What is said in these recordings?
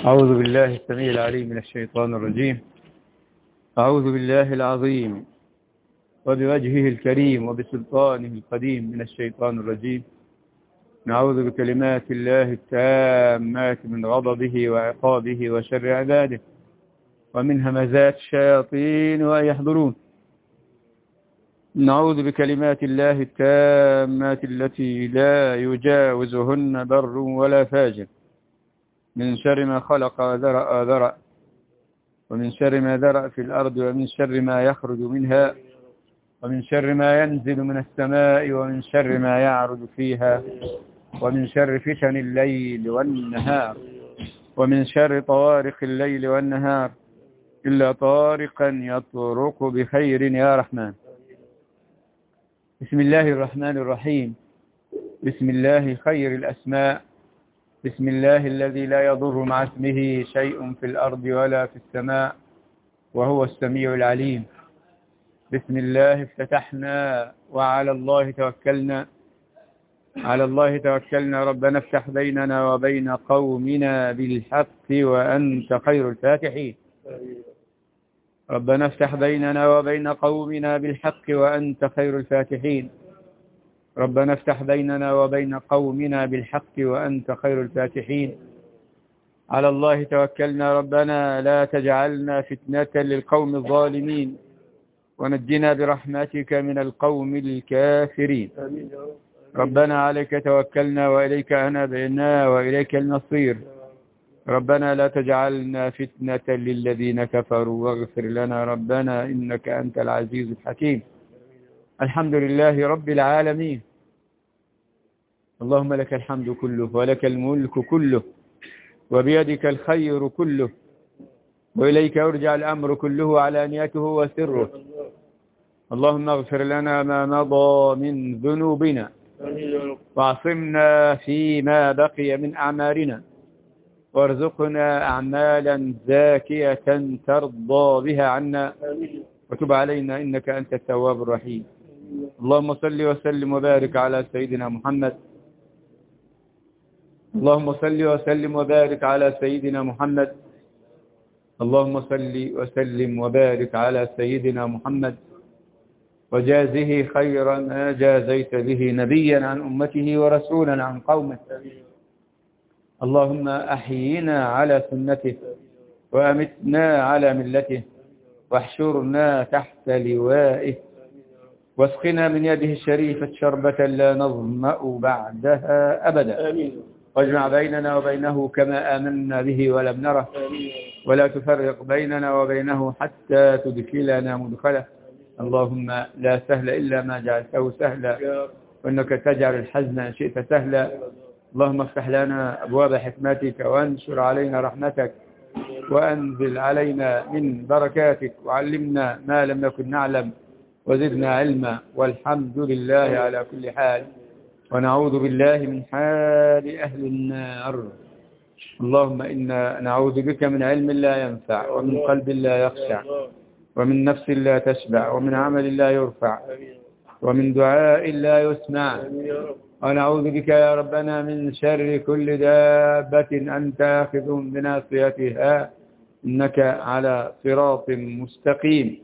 أعوذ بالله السميع العليم من الشيطان الرجيم. أعوذ بالله العظيم وبوجهه الكريم وبسلطانه القديم من الشيطان الرجيم. نعوذ بكلمات الله التامات من غضبه وعقابه وشر عباده ومن همزات الشياطين وأن يحضرون. نعوذ بكلمات الله التامات التي لا يجاوزهن بر ولا فاجر من شر ما خلق وذرأ ومن شر ما ذرأ في الأرض ومن شر ما يخرج منها ومن شر ما ينزل من السماء ومن شر ما يعرج فيها ومن شر فتن الليل والنهار ومن شر طوارق الليل والنهار إلا طارقا يطرق بخير يا رحمن. بسم الله الرحمن الرحيم. بسم الله خير الأسماء. بسم الله الذي لا يضر مع اسمه شيء في الأرض ولا في السماء وهو السميع العليم. بسم الله افتتحنا وعلى الله توكلنا. على الله توكلنا. ربنا افتح بيننا وبين قومنا بالحق وأنت خير الفاتحين. ربنا افتح بيننا وبين قومنا بالحق وأنت خير الفاتحين. ربنا افتح بيننا وبين قومنا بالحق وأنت خير الفاتحين. على الله توكلنا. ربنا لا تجعلنا فتنة للقوم الظالمين ونجنا برحمتك من القوم الكافرين. ربنا عليك توكلنا وإليك أنبنا وإليك المصير. ربنا لا تجعلنا فتنة للذين كفروا واغفر لنا ربنا إنك أنت العزيز الحكيم. الحمد لله رب العالمين. اللهم لك الحمد كله ولك الملك كله وبيدك الخير كله وإليك يرجع الأمر كله علانيته وسره. اللهم اغفر لنا ما مضى من ذنوبنا واعصمنا فيما بقي من أعمالنا وارزقنا أعمالا زاكية ترضى بها عنا وتب علينا إنك أنت التواب الرحيم. اللهم صل وسلم وبارك على سيدنا محمد. اللهم صل وسلم وبارك على سيدنا محمد. اللهم صل وسلم وبارك على سيدنا محمد وجازه خيرا ما جازيت به نبيا عن أمته ورسولا عن قومه. اللهم أحيينا على سنته وأمتنا على ملته واحشرنا تحت لوائه واسقنا من يده الشريفة شربة لا نظمأ بعدها أبدا. واجمع بيننا وبينه كما آمنا به ولم نره ولا تفرق بيننا وبينه حتى تدخلنا مدخله. اللهم لا سهل إلا ما جعلته سهلا وإنك تجعل الحزن إن شئت سهلا. اللهم افتح لنا أبواب حكمتك وانشر علينا رحمتك وأنزل علينا من بركاتك وعلمنا ما لم نكن نعلم وزدنا علما والحمد لله على كل حال ونعوذ بالله من حال أهل النار. اللهم إنا نعوذ بك من علم لا ينفع ومن قلب لا يخشع ومن نفس لا تشبع ومن عمل لا يرفع ومن دعاء لا يسمع. ونعوذ بك يا ربنا من شر كل دابة أنت آخذ بناصيتها إنك على صراط مستقيم.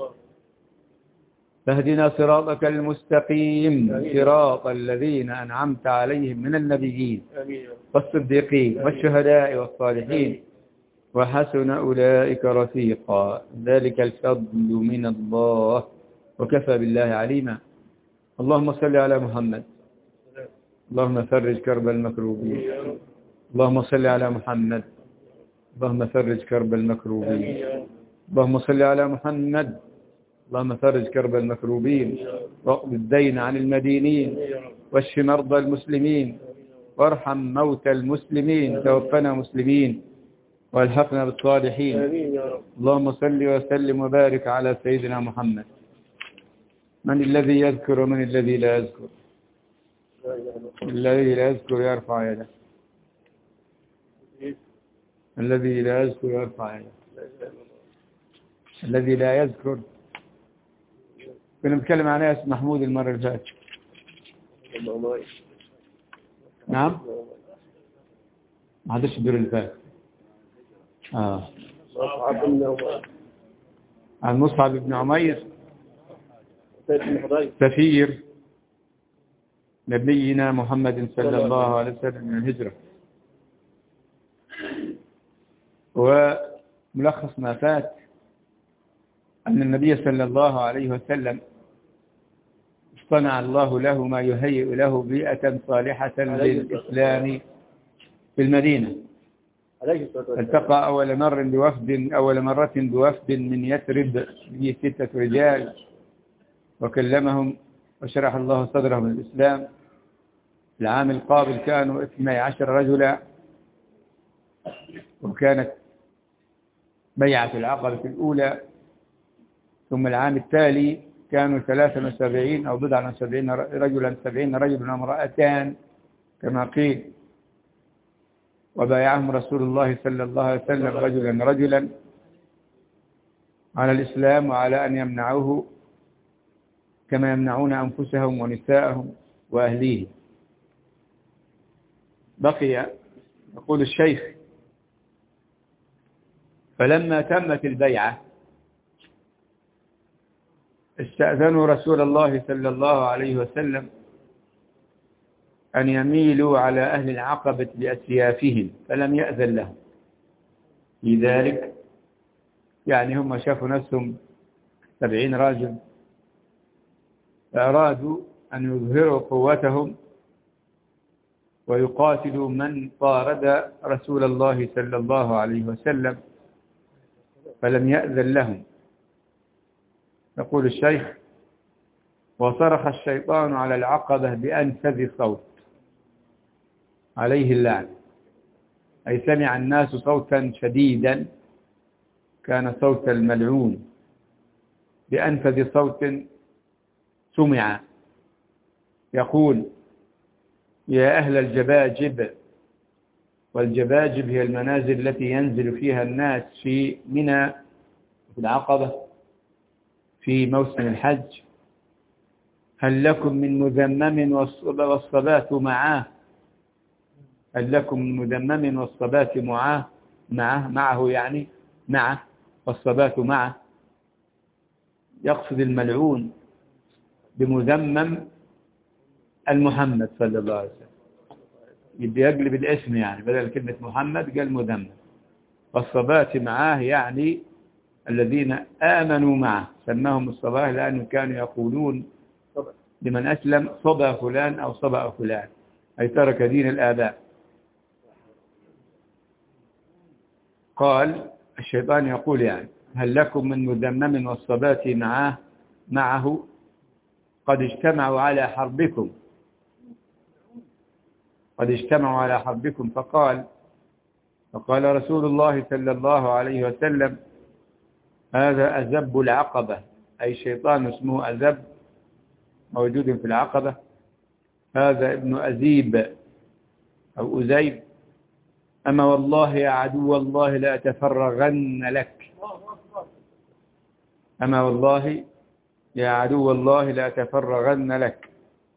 فاهدنا صراطك المستقيم صراط الذين أنعمت عليهم من النبيين والصديقين والشهداء والصالحين وحسن أولئك رفيقا. ذلك الفضل من الله وكفى بالله عليما. اللهم صل على محمد. اللهم فرج كرب المكروبين. اللهم صل على محمد. اللهم فرج كرب المكروبين. اللهم صل على محمد. اللهم فرج كرب المكروبين واقض الدين عن المدينين واشف مرضى المسلمين وارحم موتى المسلمين. توفنا مسلمين والحقنا بالصالحين. اللهم صل وسلم وبارك على سيدنا محمد. من الذي يذكر ومن الذي لا يذكر؟ الذي لا يذكر يرفع يده. الذي لا يذكر يرفع يده. الذي لا يذكر. كنا نتكلم عن اسم محمود المرة اللي فاتت. نعم ما حدش الدور اللي فات. عن مصعب بن عمير سفير نبينا محمد صلى الله عليه وسلم من الهجرة. وملخص ما فات أن النبي صلى الله عليه وسلم اصطنع الله له ما يهيئ له بيئة صالحة للإسلام في المدينة. التقى أول مرة بوفد من يثرب به 6 رجال وكلمهم وشرح الله صدرهم للإسلام. العام القابل كانوا 12 رجلا، وكانت بيعة العقبة الأولى. ثم العام التالي كانوا 73 أو 70 رجلا، 70 رجلا وامرأتان كما قيل. وبايعهم رسول الله صلى الله عليه وسلم رجلا على الإسلام وعلى أن يمنعوه كما يمنعون أنفسهم ونساءهم وأهليهم. بقي يقول الشيخ: فلما تمت البيعة استأذنوا رسول الله صلى الله عليه وسلم أن يميلوا على أهل العقبة بأسيافهم، فلم يأذن لهم لذلك. يعني هم شافوا نفسهم 70 راجل، فأرادوا أن يظهروا قوتهم ويقاتلوا من طارد رسول الله صلى الله عليه وسلم، فلم يأذن لهم. يقول الشيخ: وصرخ الشيطان على العقبة بأنفذ صوت، عليه اللعنة. أي سمع الناس صوتا شديدا كان صوت الملعون، بأنفذ صوت سمع، يقول: يا أهل الجباجب. والجباجب هي المنازل التي ينزل فيها الناس في منى في العقبة في موسم الحج. هل لكم من مذمم والصبات معاه؟ هل لكم من مذمم والصبات معه يعني معه، والصبات معه. يقصد الملعون بمذمم المحمد صلى الله عليه وسلم، يبدي يقلب الاسم، يعني بدل كلمة محمد قال مذمم. والصبات معاه يعني الذين آمنوا معه، سماهم الصباه لأنهم كانوا يقولون لمن أسلم: صبا فلان أو صبا فلان، أي ترك دين الآباء. قال الشيطان يقول يعني: هل لكم من مذمم والصبات معه قد اجتمعوا على حربكم. قد اجتمعوا على حربكم. فقال رسول الله صلى الله عليه وسلم: هذا أزب العقبة، أي شيطان اسمه أزب موجود في العقبة. هذا ابن أزيب أو أزيب. أما والله يا عدو الله لا أتفرغن لك. أما والله يا عدو الله لا أتفرغن لك.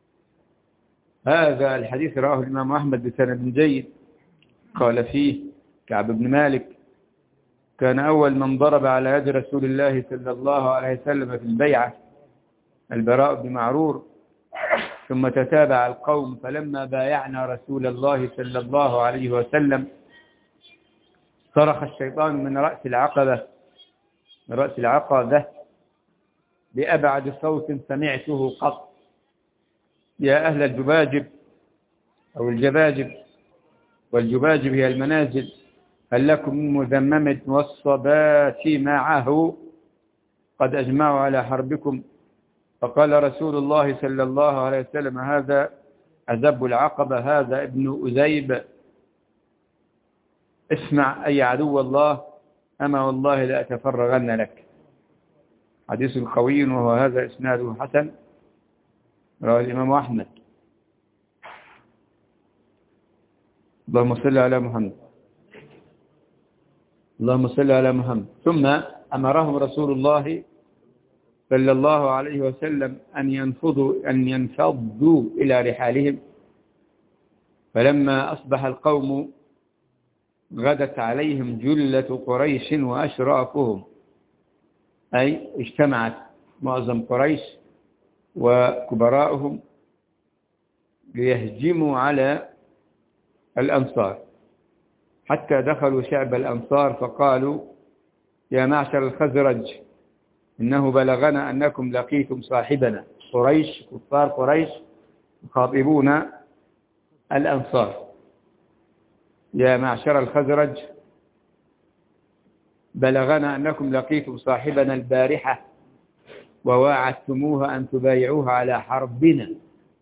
هذا الحديث رواه الإمام أحمد بسند جيد. قال فيه كعب بن مالك: كان أول من ضرب على يد رسول الله صلى الله عليه وسلم في البيعة البراء بن معرور، ثم تتابع القوم. فلما بايعنا رسول الله صلى الله عليه وسلم صرخ الشيطان من رأس العقبة بأبعد صوت سمعته قط: يا أهل الجباجب أو الجباجب، والجباجب هي المنازل، هل لكم من مذمم والصبات معه قد أجمعوا على حربكم. فقال رسول الله صلى الله عليه وسلم: هذا أزب العقبة، هذا ابن أزيب. اسمع أي عدو الله، أما والله لا أتفرغن لك. حديث قوي، وهو هذا إسناده حسن، رواه الإمام أحمد. اللهم صل على محمد. اللهم صل على محمد. ثم أمرهم رسول الله صلى الله عليه وسلم أن ينفضوا إلى رحالهم. فلما أصبح القوم غدت عليهم جلة قريش وأشرافهم، أي اجتمعت معظم قريش وكبراءهم ليهجموا على الأنصار، حتى دخلوا شعب الأنصار فقالوا: يا معشر الخزرج، إنه بلغنا أنكم لقيتم صاحبنا. قريش، كفار قريش يخاطبون الأنصار: يا معشر الخزرج، بلغنا أنكم لقيتم صاحبنا البارحة وواعدتموه أن تبايعوه على حربنا.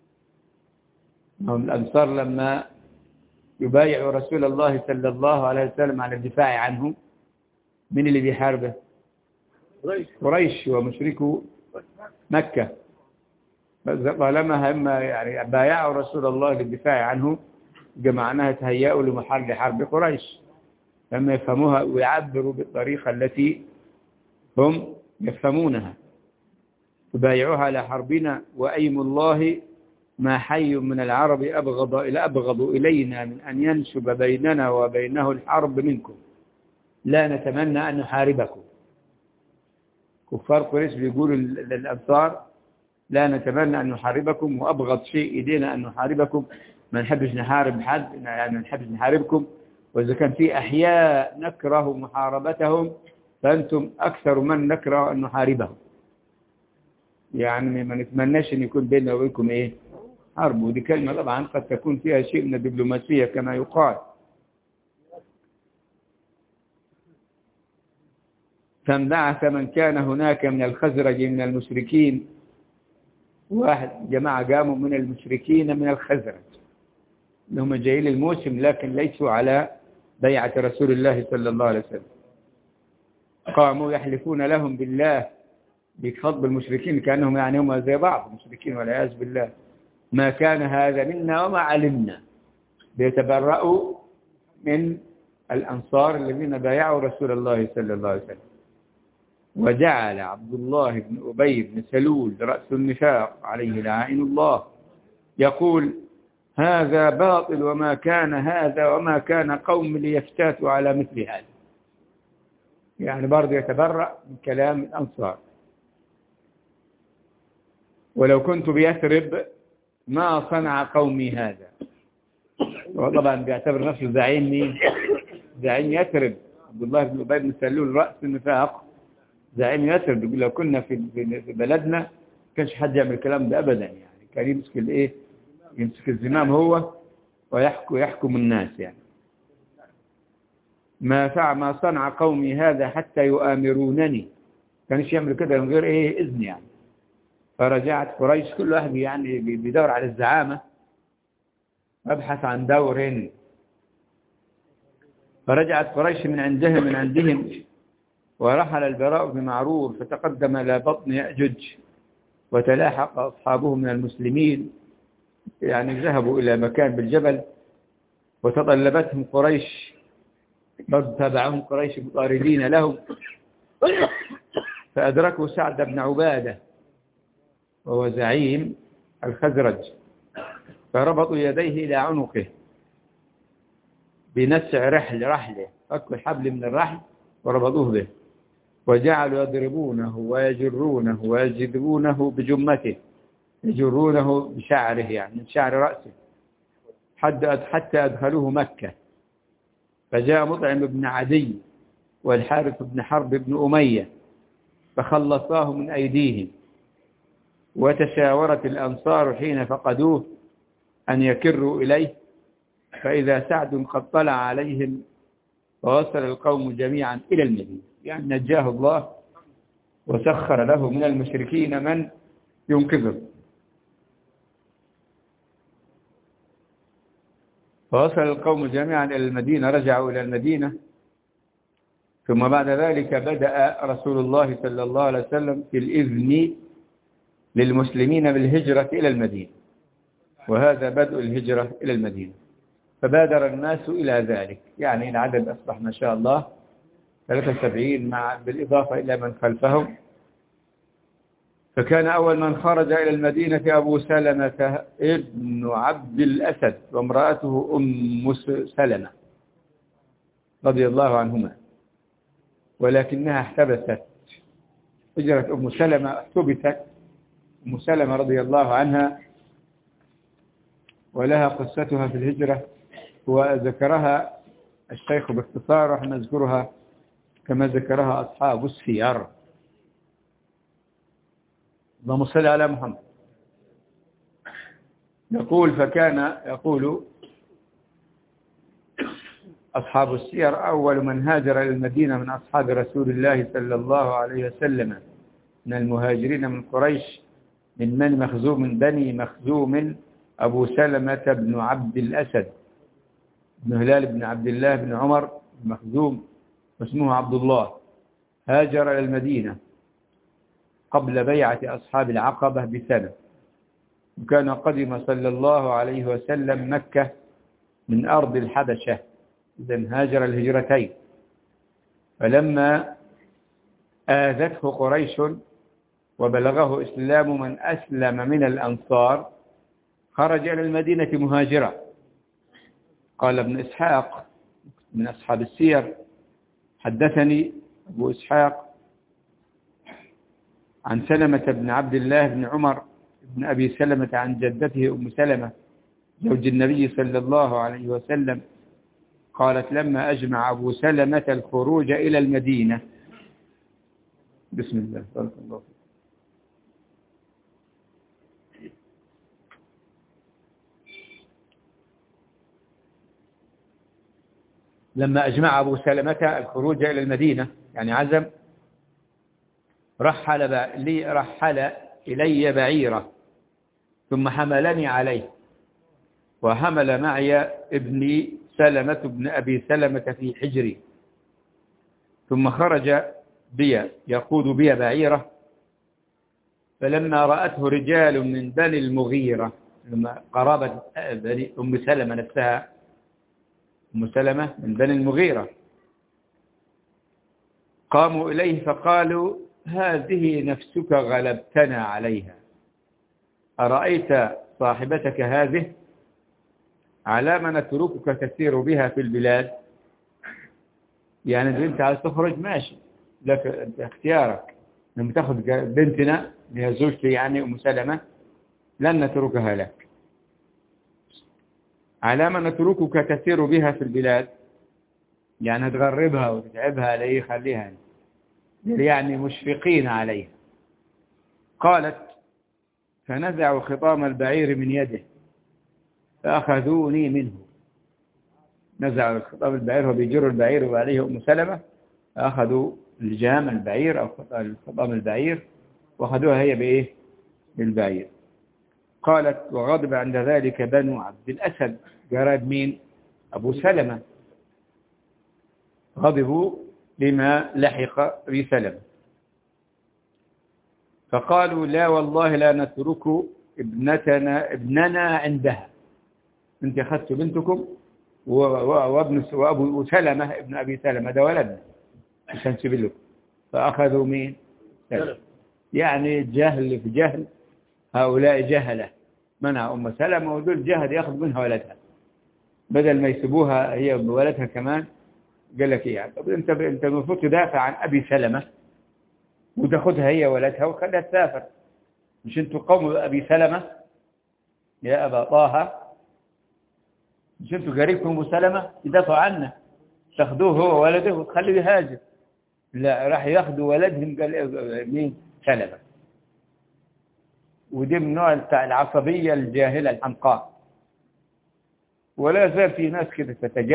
هم الأنصار لما يبايعوا رسول الله صلى الله عليه وسلم على الدفاع عنه، من اللي بيحاربه؟ قريش ومشركو مكة. طالما هم يعني بايعوا رسول الله للدفاع عنه، جمعناها تهيأوا لحرب قريش، لما يفهموها ويعبروا بالطريقة التي هم يفهمونها. تبايعوها على حربنا وأيم الله ما حي من العرب أبغض إلينا من أن ينشب بيننا وبينه الحرب منكم، لا نتمنى أن نحاربكم. كفار قريش بيقولوا للأنصار: لا نتمنى أن نحاربكم، وأبغض شيء إلينا أن نحاربكم، ما نحبش نحارب حد، يعني ما نحبش نحاربكم، وإذا كان في أحياء نكره محاربتهم فأنتم أكثر من نكره أن نحاربهم. يعني ما نتمناش أن يكون بيننا وبينكم إيه؟ حرب. ودي كلمة طبعا قد تكون فيها شيء من الدبلوماسية كما يقال. فانبعث من كان هناك من الخزرج من المشركين، واحد جماعة قاموا من المشركين من الخزرج اللي هم جايين الموسم لكن ليسوا على بيعة رسول الله صلى الله عليه وسلم، قاموا يحلفون لهم بالله، بخطب المشركين كأنهم يعني هم زي بعض المشركين والعياذ بالله: ما كان هذا منا وما علمنا. بيتبرأوا من الأنصار الذين بايعوا رسول الله صلى الله عليه وسلم. وجعل عبد الله بن أبي بن سلول رأس النفاق عليه لعائن الله يقول: هذا باطل، وما كان هذا وما كان قوم ليفتاتوا على مثل هذا. يعني برضه يتبرأ من كلام الأنصار: ولو كنت بيثرب ما صنع قومي هذا. وطبعا بيعتبر نفسه زعيم مين؟ زعيم يثرب. عبد الله بن أبي بن سلول رأس النفاق، زعيم يثرب، يقول لو كنا في بلدنا كانش حد يعمل الكلام ده أبدا، يعني كان يمسك الإيه؟ يمسك الزمام هو ويحكم الناس. يعني ما صنع قومي هذا حتى يؤامرونني، كانش يعمل كده من غير إيه؟ إذن يعني. فرجعت قريش، كل واحد يعني بيدور على الزعامة، أبحث عن دور. فرجعت قريش من عندهم ورحل البراء بن معرور فتقدم إلى بطن يأجج، وتلاحق أصحابه من المسلمين، يعني ذهبوا إلى مكان بالجبل، وتطلبتهم قريش، تابعهم قريش مطاردين لهم، فأدركوا سعد بن عبادة وهو زعيم الخزرج، فربطوا يديه إلى عنقه بنسع رحله، فكوا الحبل من الرحل وربطوه به، وجعلوا يضربونه ويجرونه ويجذبونه بجمته، يجرونه بشعره يعني من شعر رأسه، حتى أدخلوه مكة. فجاء مطعم بن عدي والحارث بن حرب بن أمية فخلصاه من أيديهم. وتشاورت الأنصار حين فقدوه أن يكروا إليه، فإذا سعد قد طلع عليهم فوصل القوم جميعا إلى المدينة، يعني نجاه الله وسخر له من المشركين من ينقذه. فوصل القوم جميعا إلى المدينة، رجعوا إلى المدينة. ثم بعد ذلك بدأ رسول الله صلى الله عليه وسلم في الإذن للمسلمين بالهجرة إلى المدينة، وهذا بدء الهجرة إلى المدينة. فبادر الناس إلى ذلك، يعني العدد أصبح ما شاء الله 73 بالإضافة إلى من خلفهم. فكان أول من خرج إلى المدينة أبو سلمة ابن عبد الأسد وامرأته أم سلمة. رضي الله عنهما، ولكنها احتبست. هجرة أم سلمة احتبست أم سلمة رضي الله عنها، ولها قصتها في الهجرة وذكرها الشيخ باختصار، ونحن نذكرها كما ذكرها أصحاب السير. اللهم صل على محمد. يقول أصحاب السير: أول من هاجر إلى المدينة من أصحاب رسول الله صلى الله عليه وسلم من المهاجرين من قريش من بني مخزوم أبو سلمة بن عبد الأسد بن هلال بن عبد الله بن عمر مخزوم، واسمه عبد الله. هاجر إلى المدينة قبل بيعة أصحاب العقبة بسنة، وكان قدم صلى الله عليه وسلم مكة من أرض الحبشة، إذن هاجر الهجرتين. فلما آذته قريش وبلغه إسلام من أسلم من الأنصار خرج إلى المدينة مهاجرا. قال ابن إسحاق من أصحاب السير: حدثني أبو إسحاق عن سلمة بن عبد الله بن عمر بن أبي سلمة عن جدته أم سلمة زوج النبي صلى الله عليه وسلم قالت: لما أجمع أبو سلمة الخروج إلى المدينة. بسم الله، بارك الله فيك. لما أجمع أبو سلمة الخروج إلى المدينة، يعني عزم، رحل إلي بعيرة ثم حملني عليه، وحمل معي ابني سلمة بن أبي سلمة في حجري، ثم خرج بي يقود بي بعيرة. فلما رأته رجال من بني المغيرة، لما قرابة أم سلمة نفسها، أم سلمة من بني المغيرة، قاموا إليه فقالوا: هذه نفسك غلبتنا عليها، أرأيت صاحبتك هذه؟ على ما نتركك تسير بها في البلاد؟ يعني إذا أنت عايز تخرج ماشي، لك اختيارك، لما تأخذ بنتنا هي زوجتي يعني أم سلمة لن نتركها لك. على ما نتركك تسير بها في البلاد، يعني تغربها وتتعبها ليه، خليها يعني مشفقين عليها. قالت: فنزعوا خطام البعير من يده فأخذوني منه. نزعوا خطام البعير، هو بيجر البعير وعليه أم سلمة، فأخذوا لجام البعير أو خطام البعير وأخذوها هي بإيه؟ بالبعير. قالت: وغضب عند ذلك بنو عبد الأسد، جراد مين؟ أبو سلمة، غضبوا لما لحق بسلمة، فقالوا: لا والله لا نترك ابننا عندها. انت أخذت بنتكم وأبو سلمة ابن أبي سلمة ده ولدنا عشان تبلغ. فأخذوا مين؟ سلمة. يعني جهل في جهل، هؤلاء جهلة، منع أم سلمة ودول جهل يأخذ منها ولدها، بدل ما يسيبوها هي بولدها كمان. قال لك يعني طب انت المفروض تدافع عن أبي سلمة وتاخذها هي ولدها وخليها تسافر، مش انتوا قوم أبي سلمة يا أبا طه، مش انتوا قريبكم أبو سلمة يدافعوا عنه، تاخذوه هو ولده وتخليه يهاجر. لا، راح ياخذوا ولدهم، قال مين؟ سلمة. ودي من نوع العصبية الجاهلة الحمقاء. ولا زال في ناس كده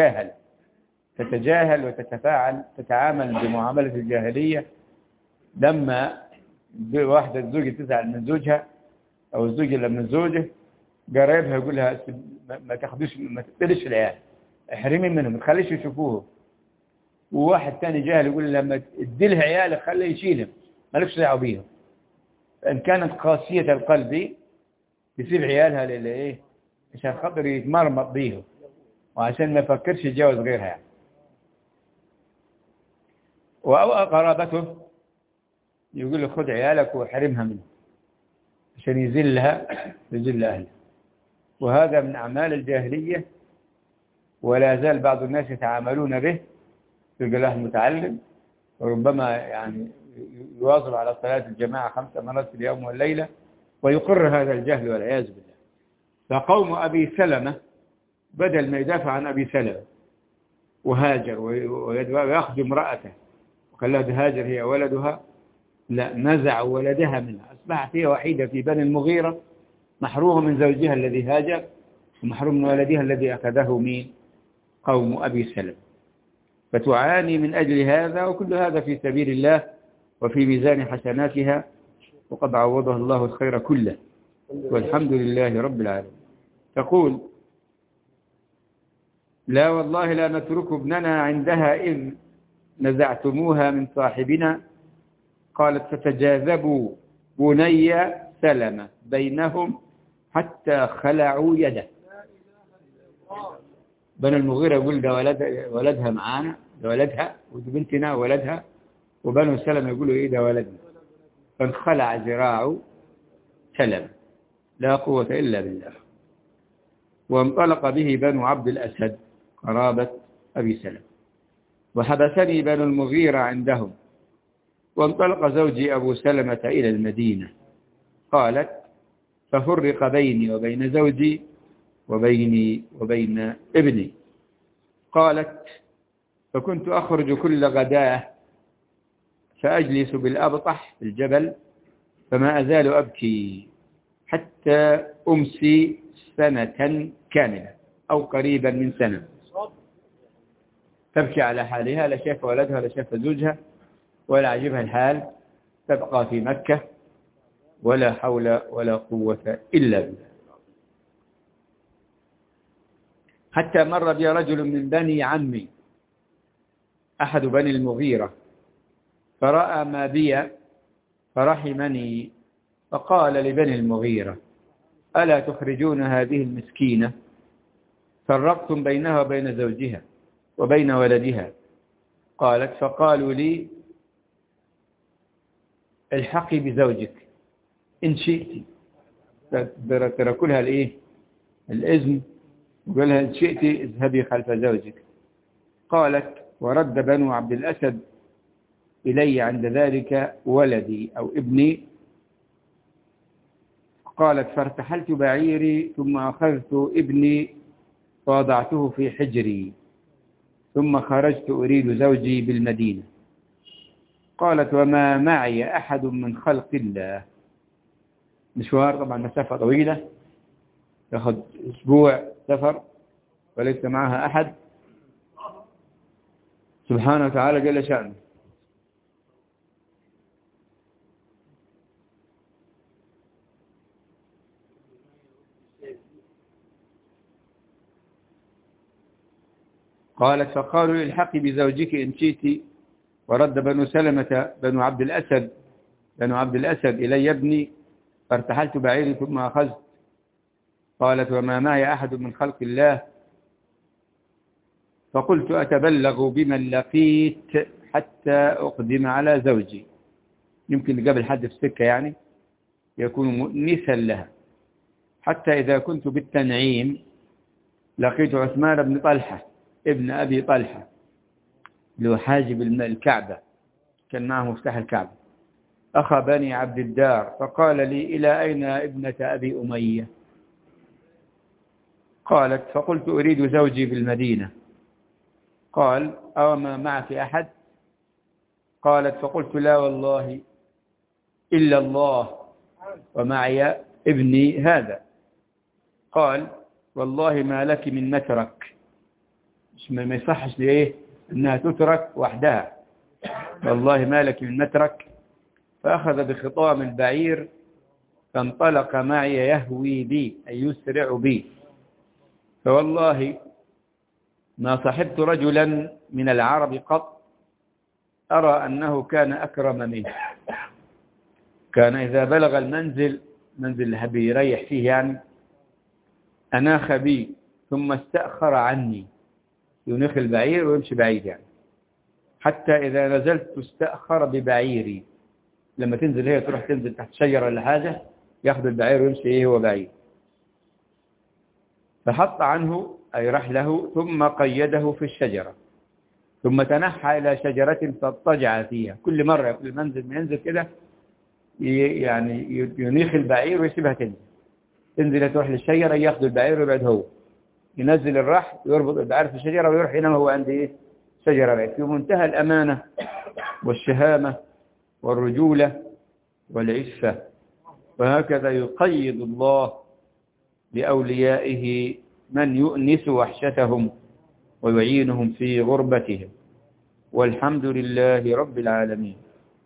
تتجاهل وتتفاعل، تتعامل بمعاملة الجاهلية. لما واحدة الزوجة تزعل من زوجها أو الزوجة من زوجه، قريبها يقول لها ما تاخدوش، ما تقتلش العيال، احرمي منهم، ما تخليش يشوفوه. وواحد ثاني جاهل يقول لما تديلها عيالك خليه يشيلهم، مالكش دعوه بيهم. فإن كانت قاسية القلب تسيب عيالها لإيه؟ عشان خاطر يتمرمط بيهم وعشان ما يفكرش يتجوز غيرها يعني. وقرابته يقول له خذ عيالك وحرمها منه عشان يذل أهلها. وهذا من أعمال الجاهلية، ولا زال بعض الناس يتعاملون به تلقى له متعلم وربما يعني يواظب على صلاة الجماعة 5 مرات في اليوم والليلة ويقر هذا الجهل والعياذ بالله. فقوم أبي سلمة بدل ما يدافع عن أبي سلمة وهاجر ويأخذ امرأته وخلاها هاجر هي ولدها، لا، نزع ولدها منها، أصبحت هي وحيدة في بني المغيرة، محرومة من زوجها الذي هاجر ومحروم من ولدها الذي أخذه مين؟ قوم أبي سلمة. فتعاني من أجل هذا، وكل هذا في سبيل الله وفي ميزان حسناتها، وقد عوضها الله الخير كله، والحمد لله رب العالمين. تقول: لا والله لا نترك ابننا عندها إذ نزعتموها من صاحبنا. قالت: فتجاذبوا بني سلمة بينهم حتى خلعوا يده. بني المغيرة يقول ده ولدها معانا، ده ولدها، ودي بنتنا ولدها، وبنو سلمة يقولوا إيه ده ولدنا. فانخلع ذراع سلمة، لا قوة إلا بالله. وانطلق به بنو عبد الأسد قرابة أبي سلمة، وحبسني بنو المغيرة عندهم. وانطلق زوجي أبو سلمة إلى المدينة. قالت: ففرق بيني وبين زوجي وبيني وبين ابني. قالت: فكنت أخرج كل غداة فأجلس بالأبطح في الجبل، فما أزال أبكي حتى أمسي سنة كاملة أو قريبا من سنة، تبكي على حالها، لا شاف ولدها لا شاف زوجها ولا عجبها الحال، تبقى في مكة ولا حول ولا قوة إلا بالله. حتى مر بي رجل من بني عمي أحد بني المغيرة، فرأى ما بي فرحمني، فقال لبني المغيرة: ألا تخرجون هذه المسكينة؟ فرقتم بينها وبين زوجها وبين ولدها. قالت: فقالوا لي: الحقي بزوجك إن شئت. تركوا لها الإذن، وقال لها: إن شئت اذهبي خلف زوجك. قالت: ورد بنو عبد الأسد إلي عند ذلك ولدي أو ابني. قالت: فارتحلت بعيري ثم أخذت ابني ووضعته في حجري، ثم خرجت أريد زوجي بالمدينة. قالت: وما معي أحد من خلق الله. مشوار طبعا مسافة طويلة، يأخذ أسبوع سفر وليس معها أحد، سبحانه وتعالى جل شأنه. قالت: فقالوا لي: الحقي بزوجك إن شئت. ورد بنو عبد الأسد إلي ابني، فارتحلت بعيري ثم أخذت. قالت: وما معي أحد من خلق الله. فقلت: أتبلغ بمن لقيت حتى أقدم على زوجي. يمكن قبل حد في السكة يعني يكون مؤنسا لها. حتى إذا كنت بالتنعيم لقيت عثمان بن طلحة ابن أبي طلحة له حاجب الكعبة، كان معه مفتاح الكعبة، أخا بني عبد الدار. فقال لي: إلى أين ابنة أبي أمية؟ قالت: فقلت: أريد زوجي بالمدينة. قال: أوما معك أحد؟ قالت: فقلت: لا والله إلا الله ومعي ابني هذا. قال: والله ما لك من مترك. ما يصحش لإيه أنها تترك وحدها، والله ما لك من مترك. فأخذ بخطام البعير فانطلق معي يهوي بي أي يسرع بي. فوالله ما صحبت رجلا من العرب قط أرى أنه كان أكرم منه. كان إذا بلغ المنزل اللي حبي يريح فيه يعني أناخ بي ثم استأخر عني، ينخ البعير ويمشي بعيد يعني، حتى إذا نزلت استأخر ببعيري. لما تنزل هي تروح تنزل تحت شجرة ولا حاجة ياخذ البعير ويمشي هو بعيد. فحط عنه أي رحله ثم قيده في الشجرة، ثم تنحى إلى شجرة فاضطجع فيها. كل مرة كل منزل كده يعني ينيخ البعير ويسيبها تنزل تروح للشجرة، ياخذ البعير ويبعد هو، ينزل الرحل ويربط البعير في الشجرة ويروح ينام هو عند شجرة بعيد، في منتهى الأمانة والشهامة والرجولة والعفة. وهكذا يقيد الله لأوليائه من يؤنس وحشتهم ويعينهم في غربتهم. والحمد لله رب العالمين.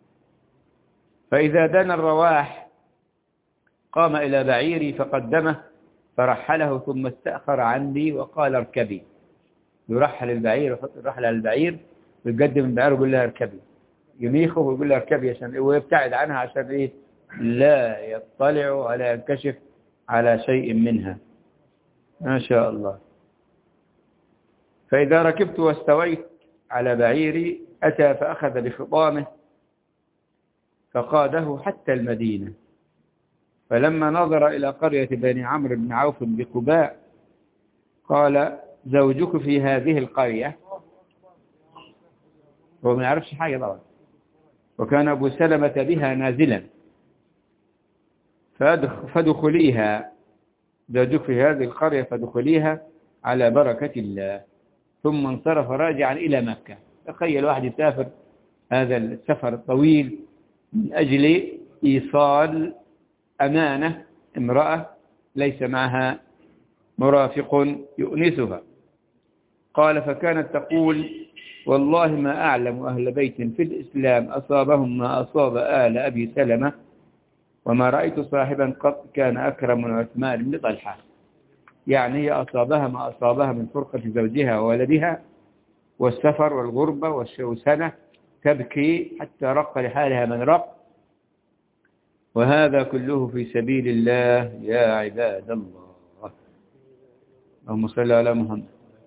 فإذا دنا الرواح قام إلى بعيري فقدمه فرحله ثم استأخر عني وقال اركبي. يرحل البعير ويحط الرحل على البعير ويقدم البعير ويقول لها اركبي، يميخه ويقول لها اركبي عشان ويبتعد عنها عشان لا يطلع ولا ينكشف على شيء منها. ما شاء الله. فإذا ركبت واستويت على بعيري أتى فأخذ بخطامه فقاده حتى المدينة. فلما نظر إلى قرية بني عمرو بن عوف بقباء قال زوجك في هذه القرية. هو ما يعرفش حاجة طبعا، وكان أبو سلمة بها نازلا، فادخليها، زوجك في هذه القرية فادخليها على بركة الله. ثم انصرف راجعا إلى مكة. تخيل واحد يسافر هذا السفر الطويل من أجل إيصال أمانة امرأة ليس معها مرافق يؤنسها. قال فكانت تقول والله ما أعلم أهل بيت في الإسلام أصابهم ما أصاب آل أبي سلمة، وما رأيت صاحبا قط كان أكرم من عثمان بن طلحة. يعني هي أصابها ما أصابها من فرقة زوجها وولدها والسفر والغربة والشوسنة، تبكي حتى رق لحالها من رق، وهذا كله في سبيل الله يا عباد الله. اللهم صل على محمد.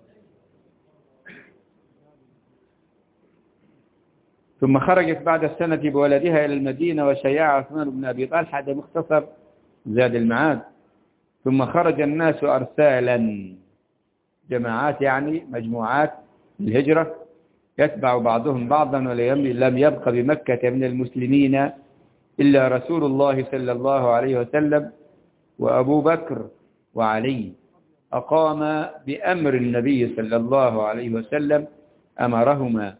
ثم خرجت بعد السنة بولدها إلى المدينة وشيع عثمان بن أبي طلحة. هذا مختصر زاد المعاد. ثم خرج الناس أرسالا، جماعات يعني مجموعات الهجرة، يتبع بعضهم بعضا، ولم يبق بمكة من المسلمين إلا رسول الله صلى الله عليه وسلم وأبو بكر وعلي. أقام بأمر النبي صلى الله عليه وسلم أمرهما،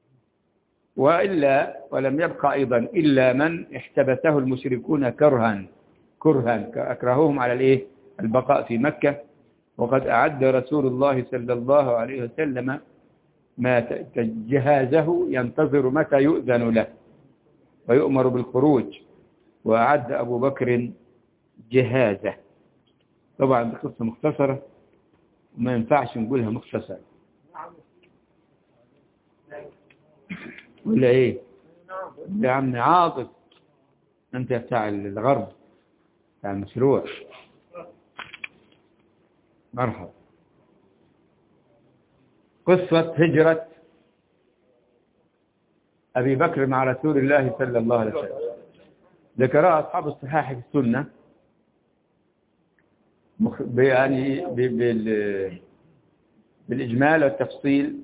ولم يبقى أيضا إلا من احتبسه المشركون كرها أكرهوهم على البقاء في مكة. وقد أعد رسول الله صلى الله عليه وسلم ما جهازه ينتظر متى يؤذن له ويؤمر بالخروج، وأعد أبو بكر جهازه. طبعا بقصة مختصرة وما ينفعش نقولها مختصرة ولا ايه يا عم عاطف، انت بتاع الغرب بتاع المشروع. مرحبا. قصة هجرة أبي بكر مع رسول الله صلى الله عليه وسلم ذكرها أصحاب الصحاح في السنة يعني بالإجمال والتفصيل.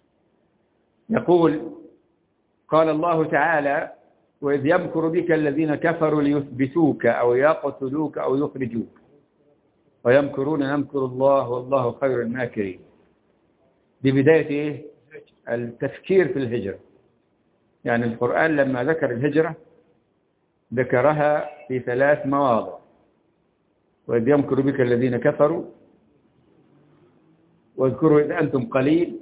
يقول قال الله تعالى وإذ يمكر بك الذين كفروا ليثبتوك أو يقتلوك أو يخرجوك ويمكرون يمكر الله والله خير الماكرين. دي بداية التفكير في الهجرة. يعني القرآن لما ذكر الهجرة ذكرها في 3 مواضع. وإذ يمكر بك الذين كفروا، واذكروا إذ أنتم قليل،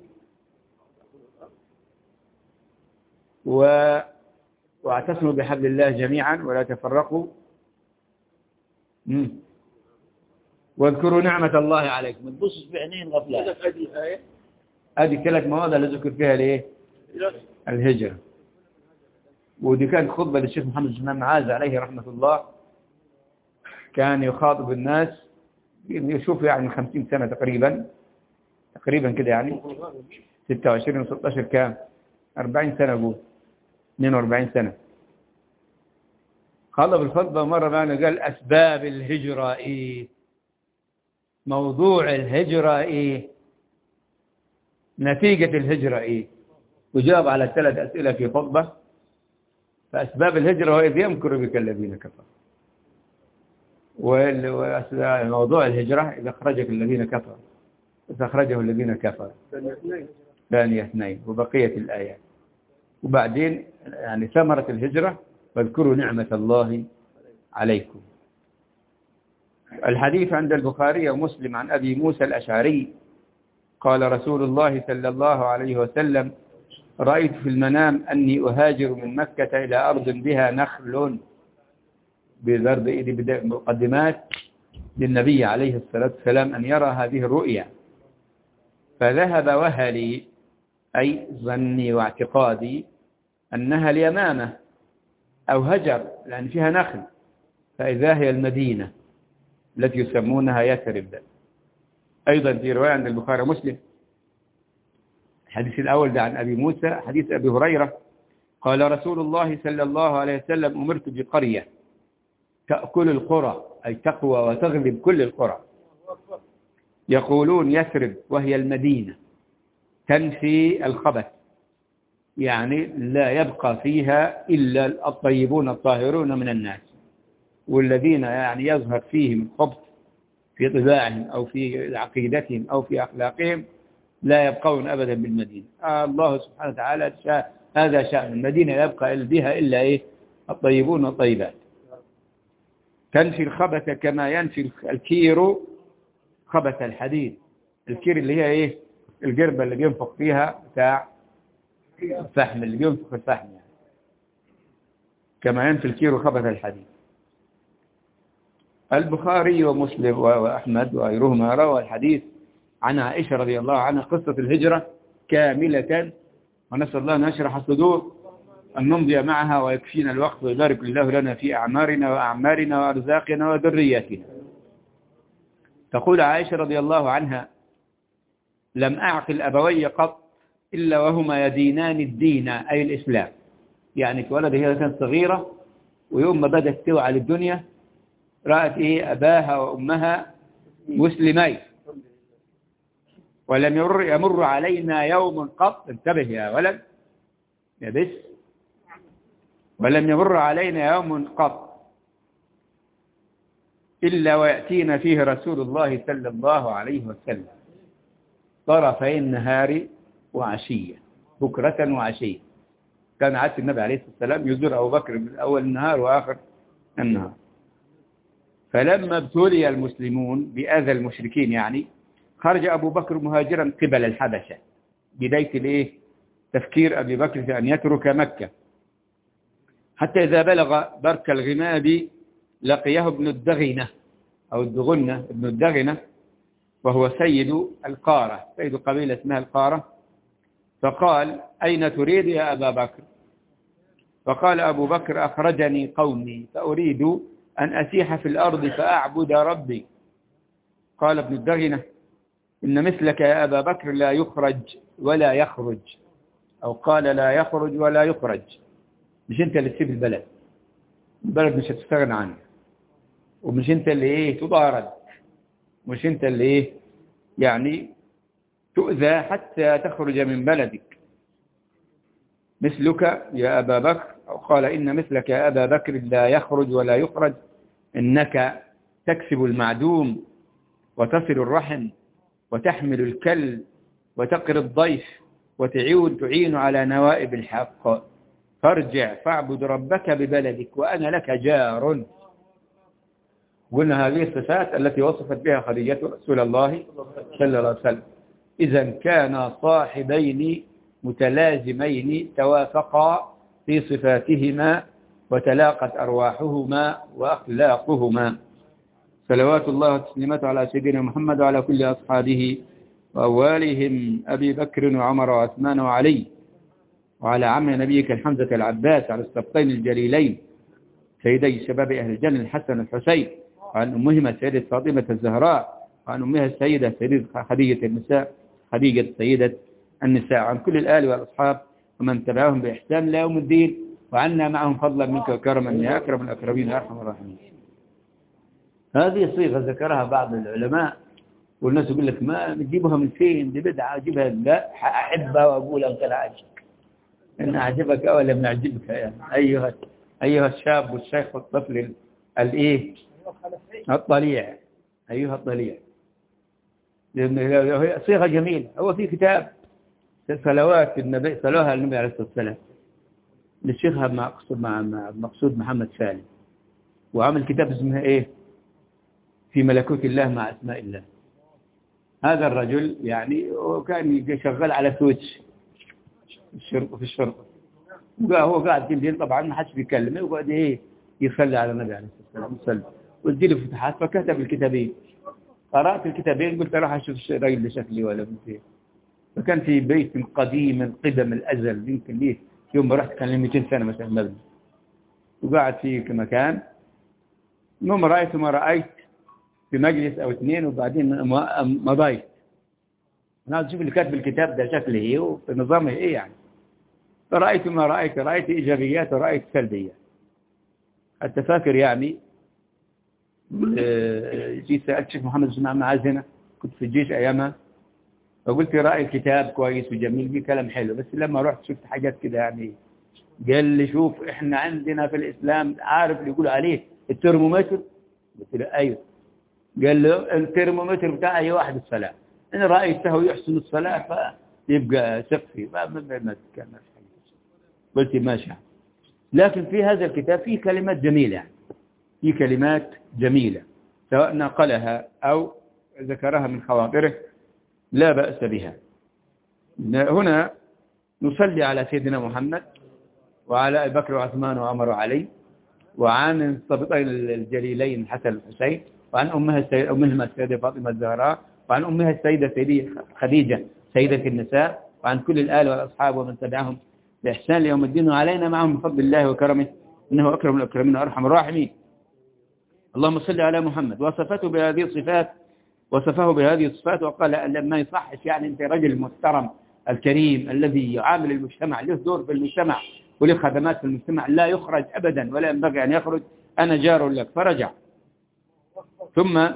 واعتصموا بحبل الله جميعا ولا تفرقوا، واذكروا نعمة الله عليكم. ما تبصش بعينين غفلات. هذه 3 مواضع اللي ذكر فيها الهجرة. ودي كانت خطبة للشيخ محمد بن معاذ عليه رحمة الله. كان يخاطب الناس يشوف يعني 50 سنة تقريبا كده، يعني 26 و16 كام 40 سنة أقول 42 سنة. خلص الخطبة مرة معنا قال أسباب الهجرة إيه، موضوع الهجرة إيه، نتيجة الهجرة إيه. وجاب على 3 أسئلة في خطبة. فأسباب الهجرة وإذ يمكر بك الذين كفروا، وموضوع الهجرة إذا أخرجك الذين كفروا، إذا أخرجه الذين كفروا ثاني 2 وبقية الآيات. وبعدين يعني ثمرة الهجرة واذكروا نعمة الله عليكم. الحديث عند البخاري ومسلم عن أبي موسى الأشعري قال رسول الله صلى الله عليه وسلم: رأيت في المنام أني أهاجر من مكة إلى أرض بها نخل، بضرب مقدمات للنبي عليه الصلاة والسلام أن يرى هذه الرؤيا. فذهب وهلي، أي ظني واعتقادي، أنها اليمامة أو هجر لأن فيها نخل، فإذا هي المدينة التي يسمونها يثرب. أيضا في رواية عند البخاري ومسلم الحديث الأول ده عن أبي موسى، حديث أبي هريرة قال رسول الله صلى الله عليه وسلم: أمرت بقرية تأكل القرى، أي تقوى وتغلب كل القرى، يقولون يثرب وهي المدينة، تنفي الخبث، يعني لا يبقى فيها إلا الطيبون الطاهرون من الناس، والذين يعني يظهر فيهم الخبث في طباعهم أو في عقيدتهم أو في أخلاقهم لا يبقون أبدا بالمدينة. الله سبحانه وتعالى هذا شأن المدينة، يبقى بها إلا الطيبون والطيبات. تنفي الخبث كما ينفي الكير خبث الحديد. الكير اللي هي القربة اللي بينفخ فيها بتاع الفحم، اللي بينفخ الفحم يعني. كما ينفي الكير خبث الحديد. البخاري ومسلم وأحمد وغيرهما روى الحديث عن عائشة رضي الله عنها قصة الهجرة كاملة، ونسأل الله أن يشرح الصدور أن نمضي معها ويكفينا الوقت، ويبارك الله لنا في أعمارنا وأعمارنا وأرزاقنا وذرياتنا. تقول عائشة رضي الله عنها: لم أعقل أبوي قط إلا وهما يدينان الدين، أي الإسلام. يعني اتولد هي كانت صغيرة، ويوم ما بدأت توعى للدنيا رأت أباها وأمها مسلمين، ولم يمر علينا يوم قط، انتبه يا ولد يا بس، ولم يمر علينا يوم قط إلا ويأتينا فيه رسول الله صلى الله عليه وسلم طرفي النهار وعشية، بكرة وعشية. كان عادة النبي عليه الصلاة والسلام يزور أبو بكر من أول النهار وآخر النهار. فلما ابتلي المسلمون بأذى المشركين يعني خرج أبو بكر مهاجرا قبل الحبشة، بداية تفكير أبي بكر في أن يترك مكة، حتى إذا بلغ برك الغماد لقيه ابن الدغنة أو الدغنة، ابن الدغنة، وهو سيد القارة، سيد قبيلة اسمها القارة. فقال: أين تريد يا أبا بكر؟ فقال أبو بكر: أخرجني قومي فأريد أن أسيح في الأرض فأعبد ربي. قال ابن الدغنة: إن مثلك يا أبا بكر لا يخرج ولا يخرج، أو قال لا يخرج ولا يخرج. مش أنت اللي تسيب البلد مش هتستغنى عنه، ومش أنت اللي تطارد، مش أنت اللي يعني تؤذى حتى تخرج من بلدك. مثلك يا أبا بكر، أو قال إن مثلك يا أبا بكر لا يخرج ولا يخرج، إنك تكسب المعدوم وتصل الرحم وتحمل الكل وتقر الضيف وتعين على نوائب الحق، فارجع فاعبد ربك ببلدك وأنا لك جار. قلنا هذه الصفات التي وصفت بها خديجة رسول الله صلى الله عليه وسلم. إذا كان صاحبين متلازمين توافقا في صفاتهما وتلاقت أرواحهما وأخلاقهما، صلوات الله وتسليماته على سيدنا محمد وعلى كل أصحابه وأولهم أبي بكر وعمر وعثمان وعلي، وعلى عم نبيك الحمزة العباس، على السبطين الجليلين سيدي شباب أهل الجنة الحسن والحسين، وعن أمهما السيدة فاطمة الزهراء، وعن أمها السيدة خديجة سيدة النساء، عن كل الآل والأصحاب ومن تبعهم بإحسان لا يوم الدين، وعنا معهم فضلا منك وكرما يا أكرم الأكرمين يا أرحم الراحمين. هذه صيغة ذكرها بعض العلماء، والناس يقول لك ما نجيبها من فين، دي بدعة أجيبها. لا، أحبها وأقولها وكلا عايشة. إن أعجبك أو لم يعجبك يعني أيها الشاب والشيخ والطفل الإيه الطليع، أيها الطليع. هي صيغة جميلة. هو في كتاب صلوات النبي صلوها النبي عليه الصلاة والسلام للشيخ مقصود محمد سالم، وعمل كتاب اسمه إيه في ملكوت الله مع أسماء الله. هذا الرجل يعني كان شغال على سويتش في الشرطة، هو قاعد بالليل طبعا ما حدش بيكلمه، وقاعد ايه يصلي على النبي عليه الصلاه والسلام، يصلي وادي له فتحات، فكتب الكتابين. قرات الكتابين قلت راح اشوف الراجل اللي شكلي ولا فيه. فكان في بيت قديم من قدم الازل، يمكن ليه يوم ما رحت كان لي 200 سنه مثلا مبني، وقاعد في مكان. المهم رايت ما رايت في مجلس او اثنين، وبعدين مضيت انا عايز اشوف اللي كاتب الكتاب ده شكله ايه ونظامه ايه يعني. فرأيت ما رأيت، رأيت إيجابيات ورأيت سلبيات. حتى فاكر يعني جيت سألت الشيخ محمد بن معازنة، كنت في الجيش أيامها، فقلت رأي الكتاب كويس وجميل فيه كلام حلو، بس لما رحت شفت حاجات كده يعني. قال لي شوف إحنا عندنا في الإسلام عارف اللي يقول عليه الترمومتر؟ قلت له أيوه. قال له الترمومتر بتاع أي واحد الصلاة، إن رأيته يحسن الصلاة فيبقى سقفي ما كان. قلت ماشي. لكن في هذا الكتاب فيه كلمات جميلة، في كلمات جميلة سواء نقلها أو ذكرها من خواطره لا بأس بها. هنا نصلي على سيدنا محمد وعلى أبي بكر وعثمان وعمر وعلي، وعن الصبطين الجليلين الحسن والحسين، وعن أمهما السيدة فاطمة الزهراء، وعن أمها السيدة خديجة سيدة النساء، وعن كل الآل والأصحاب ومن تبعهم بإحسان ليوم الدين، وعلينا معهم بفضل الله وكرمه، إنه أكرم الأكرمين وأرحم الراحمين. اللهم صل على محمد. وصفه بهذه الصفات، وصفه بهذه الصفات، وقال لما يصحش يعني أنت رجل المحترم الكريم الذي يعامل المجتمع، له دور في المجتمع وله خدمات في المجتمع، لا يخرج أبدا ولا ينبغي أن يخرج، أنا جار لك. فرجع، ثم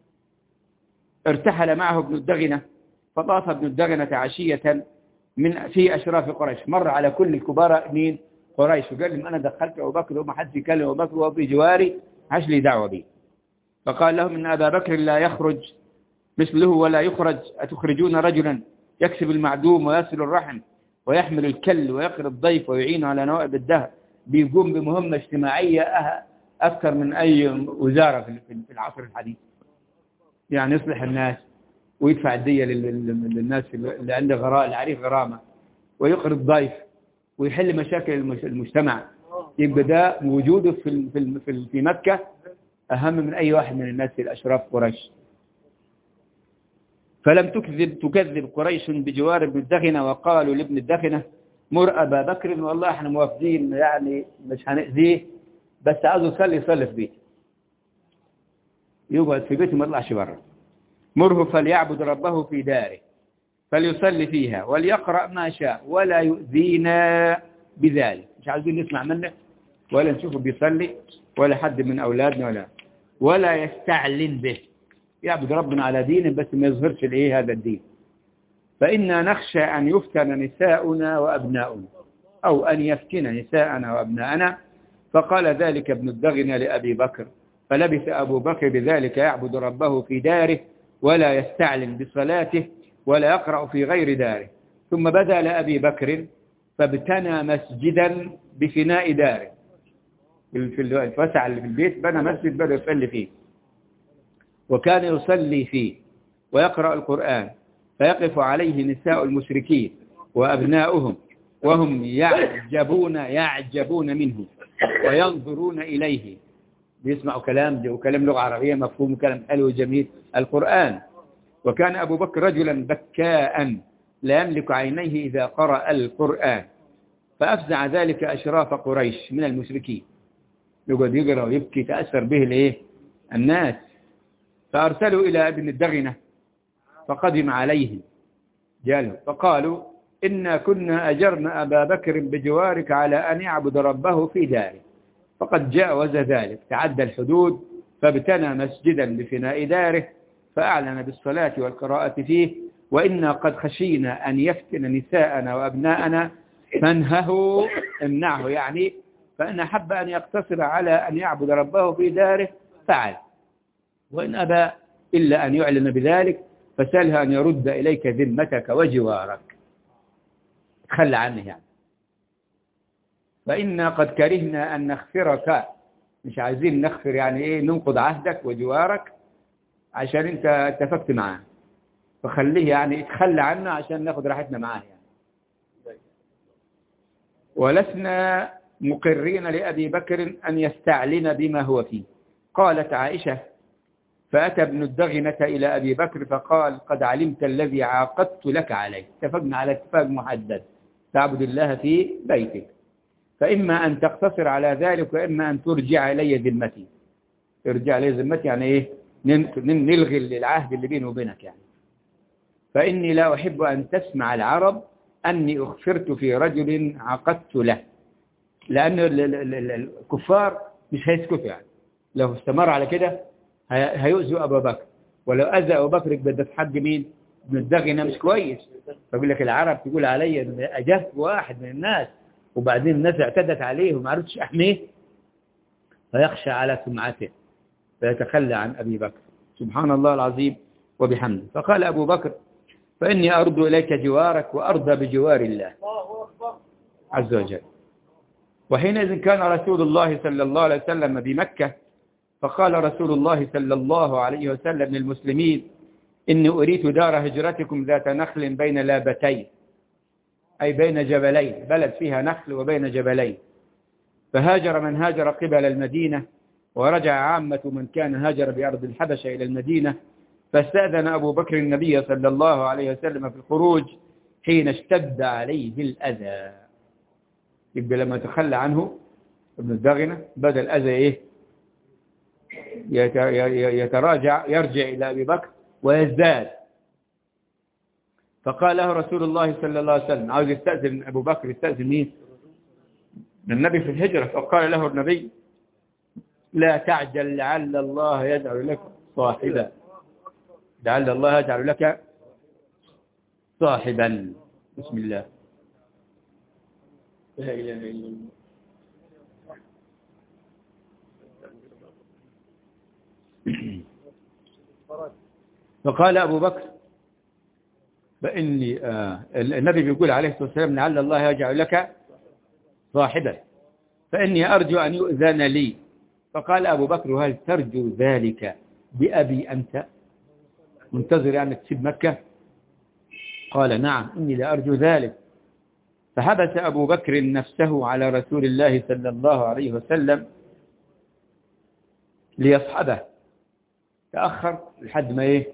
ارتحل معه ابن الدغنة، فطاف ابن الدغنة عشية في أشراف قريش، مر على كل الكبار من قريش، وقال لهم أنا دخلت أبو بكر وما حد يكلم أبو بكر وفي جواري عش لي دعوة بي. فقال لهم إن أبا بكر لا يخرج مثله ولا يخرج، أتخرجون رجلا يكسب المعدوم ويصل الرحم ويحمل الكل ويقر الضيف ويعين على نوائب الدهر، بيقوم بمهمة اجتماعية أكثر من أي وزارة في العصر الحديث، يعني يصلح الناس ويدفع الدية للناس اللي عنده العريف غرامة، ويقر الضيف ويحل مشاكل المجتمع. يبقى ده وجوده في مكة أهم من أي واحد من الناس الأشراف قريش. فلم تكذب قريش بجوار ابن الدغنة، وقالوا لابن الدغنة مر أبا بكر، والله احنا موافقين يعني مش هنأذيه، بس عاوز يصلي في بيته، يقعد في بيته ما يطلعش بره. مره فليعبد ربه في داره فليصلي فيها وليقرأ ما شاء ولا يؤذينا بذلك. مش عايزين نسمع منه ولا نشوفه بيصلي ولا حد من أولادنا ولا يستعلن به، يعبد ربنا على دينه بس ما يظهرش الايه هذا الدين. فإنا نخشى أن يفتن نساؤنا وأبناؤنا، أو أن يفتن نساءنا وأبناءنا. فقال ذلك ابن الدغنة لأبي بكر، فلبث أبو بكر بذلك يعبد ربه في داره ولا يستعلن بصلاته ولا يقرأ في غير داره. ثم بدا لأبي بكر فابتنى مسجدا بفناء داره، في الوسع اللي في البيت بنى مسجد بدأ يصلي فيه، وكان يصلي فيه ويقرأ القرآن، فيقف عليه نساء المشركين وأبناؤهم وهم يعجبون منه وينظرون إليه، بيسمعوا كلام لغة عربية مفهوم، كلام حلو وجميل القرآن. وكان أبو بكر رجلا بكاء لا يملك عينيه إذا قرأ القرآن، فأفزع ذلك أشراف قريش من المشركين، يقعد يقرأ ويبكي، تأثر به الناس. فأرسلوا إلى ابن الدغنة فقدم عليهم جاله، فقالوا إنا كنا أجرنا أبا بكر بجوارك على أن يعبد ربه في داره، فقد جاوز ذلك، تعدى الحدود، فابتنى مسجدا بفناء داره فأعلن بالصلاة والقراءة فيه، وإنا قد خشينا أن يفتن نساءنا وأبناءنا فانهه امنعه، يعني فإن أحب أن يقتصر على أن يعبد ربه في داره فعل، وإن أبى إلا أن يعلن بذلك فسأله أن يرد إليك ذمتك وجوارك، تخلى عنه يعني. فإنا قد كرهنا أن نغفرك، مش عايزين نغفر يعني إيه، ننقض عهدك وجوارك عشان أنت اتفقت معاه، فخليه يعني اتخلى عنه عشان ناخد راحتنا معاه يعني. ولسنا مقرين لأبي بكر أن يستعلن بما هو فيه. قالت عائشة: فأتى ابن الدغنة إلى أبي بكر فقال: قد علمت الذي عاقدت لك عليه، اتفقنا على اتفاق محدد، تعبد الله في بيتك، فإما أن تقتصر على ذلك وإما أن ترجع إلي ذمتي. ارجع إلي ذمتي يعني إيه؟ نلغي العهد اللي بيني وبينك يعني. فإني لا أحب أن تسمع العرب أني أخفرت في رجل عقدت له، لأن الكفار مش هيسكتوا يعني، لو استمر على كده هيؤذوا أبا بكر، ولو أذى أبو بكر بدأ في حق مين؟ ابن الدغنة مش كويس. فبيقول لك العرب تقول علي إن أجف واحد من الناس وبعدين الناس اعتدت عليه وما عرفتش أحميه، فيخشى على سمعته فيتخلى عن أبي بكر. سبحان الله العظيم وبحمده. فقال أبو بكر: فإني أرد إليك جوارك وأرضى بجوار الله عز وجل. وحينئذ كان رسول الله صلى الله عليه وسلم بمكة، فقال رسول الله صلى الله عليه وسلم للمسلمين: إني أريد دار هجرتكم ذات نخل بين لابتين، أي بين جبلين، بلد فيها نخل وبين جبلين. فهاجر من هاجر قبل المدينة، ورجع عامة من كان هاجر بأرض الحبشة إلى المدينة. فاستأذن أبو بكر النبي صلى الله عليه وسلم في الخروج حين اشتد عليه الأذى. يبقى لما تخلى عنه ابن الدغنة بدأ الأذى إيه؟ يتراجع، يرجع إلى أبي بكر ويزداد. فقال له رسول الله صلى الله عليه وسلم، عاوز يستأذن أبو بكر، يستأذن مين؟ النبي في الهجرة. فقال له النبي: لا تعجل لعل الله يجعل لك صاحبا، لعل الله يجعل لك صاحبا. بسم الله. لا إله إلا الله. فقال أبو بكر: فإني النبي بيقول عليه الصلاة والسلام: لعل الله يجعل لك صاحبا فإني أرجو أن يؤذن لي. فقال أبو بكر: هل ترجو ذلك بأبي أنت؟ منتظر يعني تسيب مكة؟ قال: نعم إني لأرجو ذلك. فحبس أبو بكر نفسه على رسول الله صلى الله عليه وسلم ليصحبه، تأخر لحد ما إيه؟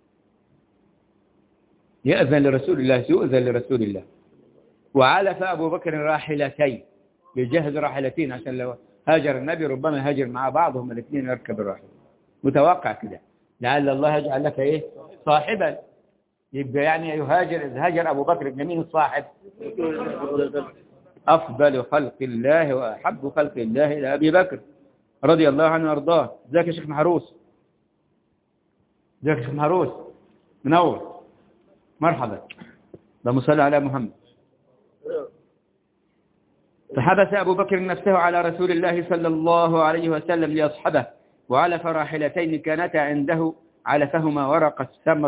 يؤذن لرسول الله. وعلف أبو بكر راحلتين، يجهز راحلتين عشان لو هاجر النبي ربما هاجر مع بعضهم الاثنين يركب الراحلة، متوقع كده، لعل الله يجعل لك إيه؟ صاحبا. يبقى يعني يهاجر، إذ هاجر أبو بكر ابن مين الصاحب؟ أفضل خلق الله وأحب خلق الله إلى أبي بكر رضي الله عنه وأرضاه. ذاك يا شيخ محروس، ذاك يا شيخ محروس، منور، مرحبا، اللهم صل على محمد. فحبس أبو بكر نفسه على رسول الله صلى الله عليه وسلم ليصحبه، وعلف راحلتين كانتا عنده، علفهما ورق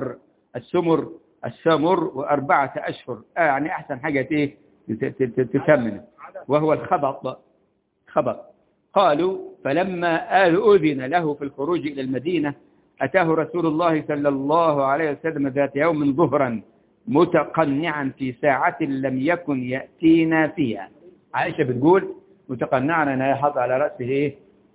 السمر و4 أشهر، يعني أحسن حاجة إيه تثمن، وهو الخبط. قالوا: فلما أذن له في الخروج إلى المدينة أتاه رسول الله صلى الله عليه وسلم ذات يوم ظهرا متقنعا في ساعة لم يكن يأتينا فيها. عائشة بتقول متقنعا أنها يحط على رأسه إيه؟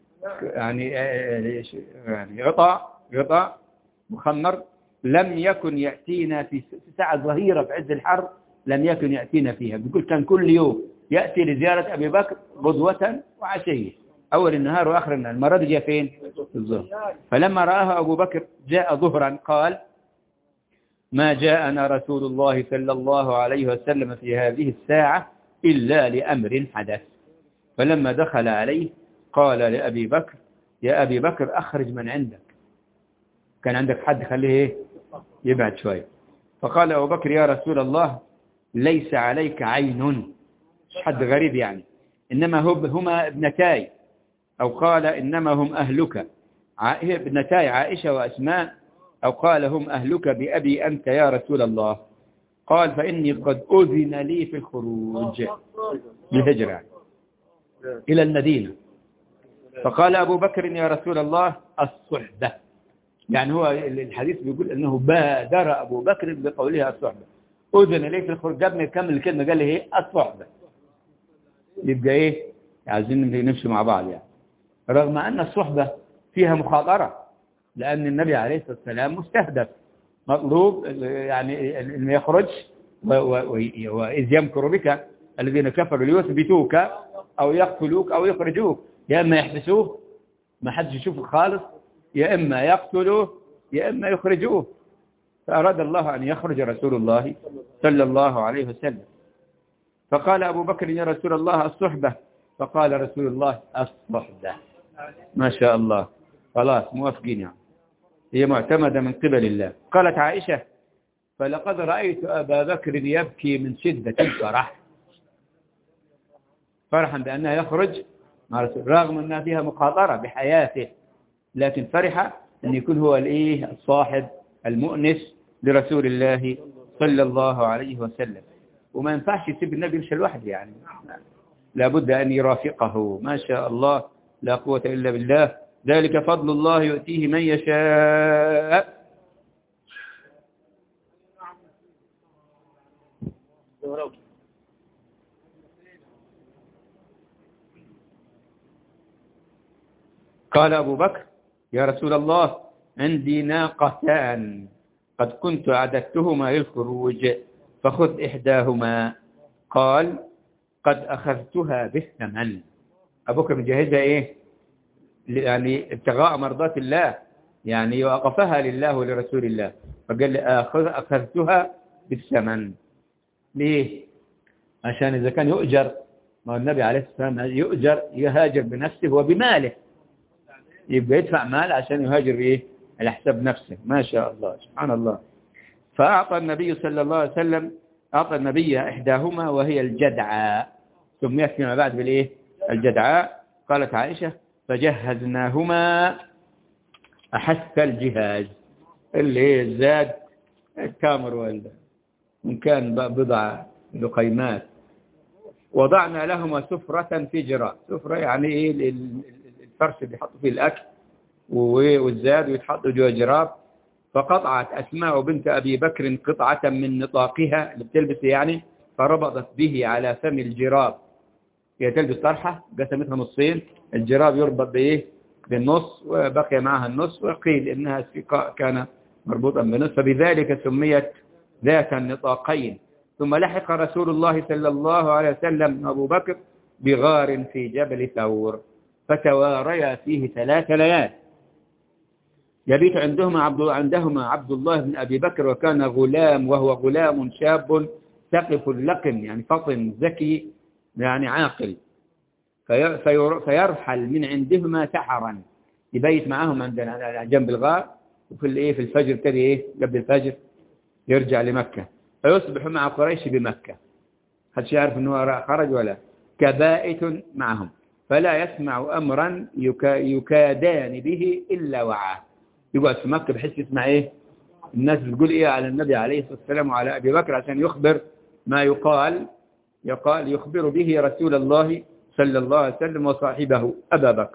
يعني غطاء مخمر، لم يكن يأتينا في ساعة ظهيرة في عز الحر، لم يكن يأتينا فيها. بيقول كان كل يوم يأتي لزيارة أبي بكر غدوة وعشية، أول النهار وآخر النهار. المرة دي جاء فين؟ في الظهر. فلما رآه أبو بكر جاء ظهرا قال: ما جاءنا رسول الله صلى الله عليه وسلم في هذه الساعة إلا لأمر حدث. فلما دخل عليه قال لأبي بكر: يا أبي بكر أخرج من عندك، كان عندك حد خليه يبعد شوية. فقال أبو بكر: يا رسول الله ليس عليك عين حد غريب يعني. إنما هما ابنتاي، أو قال إنما هم أهلك، هي ابنتاي عائشة وأسماء، أو قال هم أهلك بأبي أنت يا رسول الله. قال فإني قد أذن لي في الخروج بالهجرة إلى المدينة. فقال أبو بكر يا رسول الله الصحبة، يعني هو الحديث بيقول أنه بادر أبو بكر بقوله الصحبة، أذن لي في الخروج، قبل يكمل الكلمة قال لي هي الصحبة. يبقى إيه؟ عايزين نمشي مع بعض يعني، رغم أن الصحبة فيها مخاطرة، لأن النبي عليه الصلاة والسلام مستهدف، مطلوب يعني أن يخرج، وإذ يمكر بك الذين كفروا ليثبتوك أو يقتلوك أو يخرجوك، يا إما يحبسوه ما حدش يشوفه خالص، يا إما يقتلوه يا إما يخرجوه. فأراد الله أن يخرج رسول الله صلى الله عليه وسلم. فقال أبو بكر يا رسول الله الصحبة، فقال رسول الله الصحبة. ما شاء الله، خلاص موافقين يعني، هي معتمدة من قبل الله. قالت عائشة فلقد رأيت أبا بكر يبكي من شدة الفرح، فرحا بأنه يخرج مع رسول، رغم أنها فيها مخاطرة بحياته، لكن فرح أن يكون هو الصاحب المؤنس لرسول الله صلى الله عليه وسلم. وما ينفعش يسيب النبي يمشي لوحده يعني، لابد أن يرافقه. ما شاء الله، لا قوة إلا بالله، ذلك فضل الله يؤتيه من يشاء. قال أبو بكر يا رسول الله عندي ناقتان قد كنت أعددتهما للخروج فخذ إحداهما. قال قد أخذتها بالثمن. أبو بكر مجهزها إيه؟ يعني ابتغاء مرضات الله، يعني وقفها لله ولرسول الله، فقال لي أخذتها بالثمن. ليه؟ عشان إذا كان يؤجر، ما النبي عليه الصلاة والسلام يؤجر يهاجر بنفسه وبماله، يبقى يدفع مال عشان يهاجر إيه؟ على حساب نفسه. ما شاء الله، سبحان الله. فأعطى النبي صلى الله عليه وسلم، أعطى النبي إحداهما وهي الجدعاء، سميت فيما بعد بالإيه؟ الجدعاء. قالت عائشة فجهزناهما أحس الجهاز، اللي الزاد الكامر ولا إن كان بضع لقيمات. وضعنا لهما سفرة في جراء، سفرة يعني إيه؟ الفرش اللي يحطوا فيه الأكل والزاد ويتحط جوا جراب. فقطعت أسماء بنت أبي بكر قطعة من نطاقها اللي بتلبس يعني، فربطت به على فم الجراب. هي تلبس طرحة قسمتها نصين، الجراب يربط بإيه؟ بالنص، وبقي معها النص، وقيل إنها السقاء كان مربوطا بنص، فبذلك سميت ذات النطاقين. ثم لحق رسول الله صلى الله عليه وسلم أبو بكر بغار في جبل ثور، فتواريا فيه 3 ليال. يبيت عندهما عبد الله بن أبي بكر، وكان غلام، وهو غلام شاب ثقف لقن، يعني فطن ذكي يعني عاقل. فيرحل من عندهما سحرا، يبيت معهم عندنا جنب الغار، وفي الايه في الفجر كده ايه قبل الفجر يرجع لمكة، فيصبح مع قريش بمكة، حدش يعرف انه خرج ولا كبائت معهم، فلا يسمع أمرا يكادان به إلا وعاه. يقعد في مكة بحيث يسمع ايه الناس بتقول ايه على النبي عليه الصلاة والسلام وعلى أبي بكر، عشان يخبر ما يقال يخبر به رسول الله صلى الله عليه وسلم وصاحبه أبا بكر،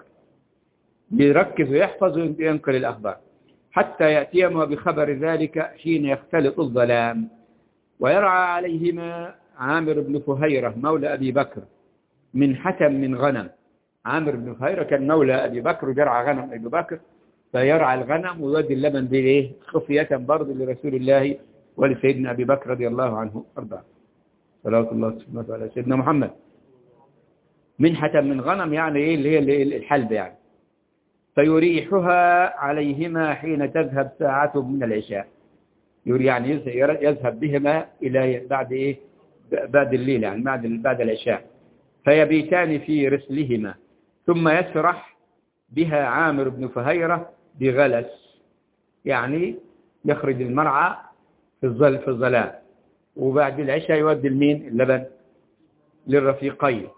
يركز ويحفظ وينقل الأخبار، حتى يأتيهما بخبر ذلك حين يختلط الظلام. ويرعى عليهما عامر بن فهيرة مولى أبي بكر من حتم من غنم. عامر بن فهيرة كان مولى أبي بكر ويرعى غنم أبي بكر، فيرعى الغنم ويودي اللبن بإيه خفية برضه لرسول الله ولسيدنا أبي بكر رضي الله عنه أرضاه، صلوات الله على سيدنا محمد. من حتم من غنم يعني إيه اللي هي الحلب يعني. فيريحها عليهما حين تذهب ساعة من العشاء، يعني يذهب بهما إلى بعد إيه بعد الليل يعني بعد العشاء. فيبيتان في رسلهما، ثم يسرح بها عامر بن فهيرة بغلس، يعني يخرج المرعى في الظلام، وبعد العشاء يودي المين اللبن للرفيقين،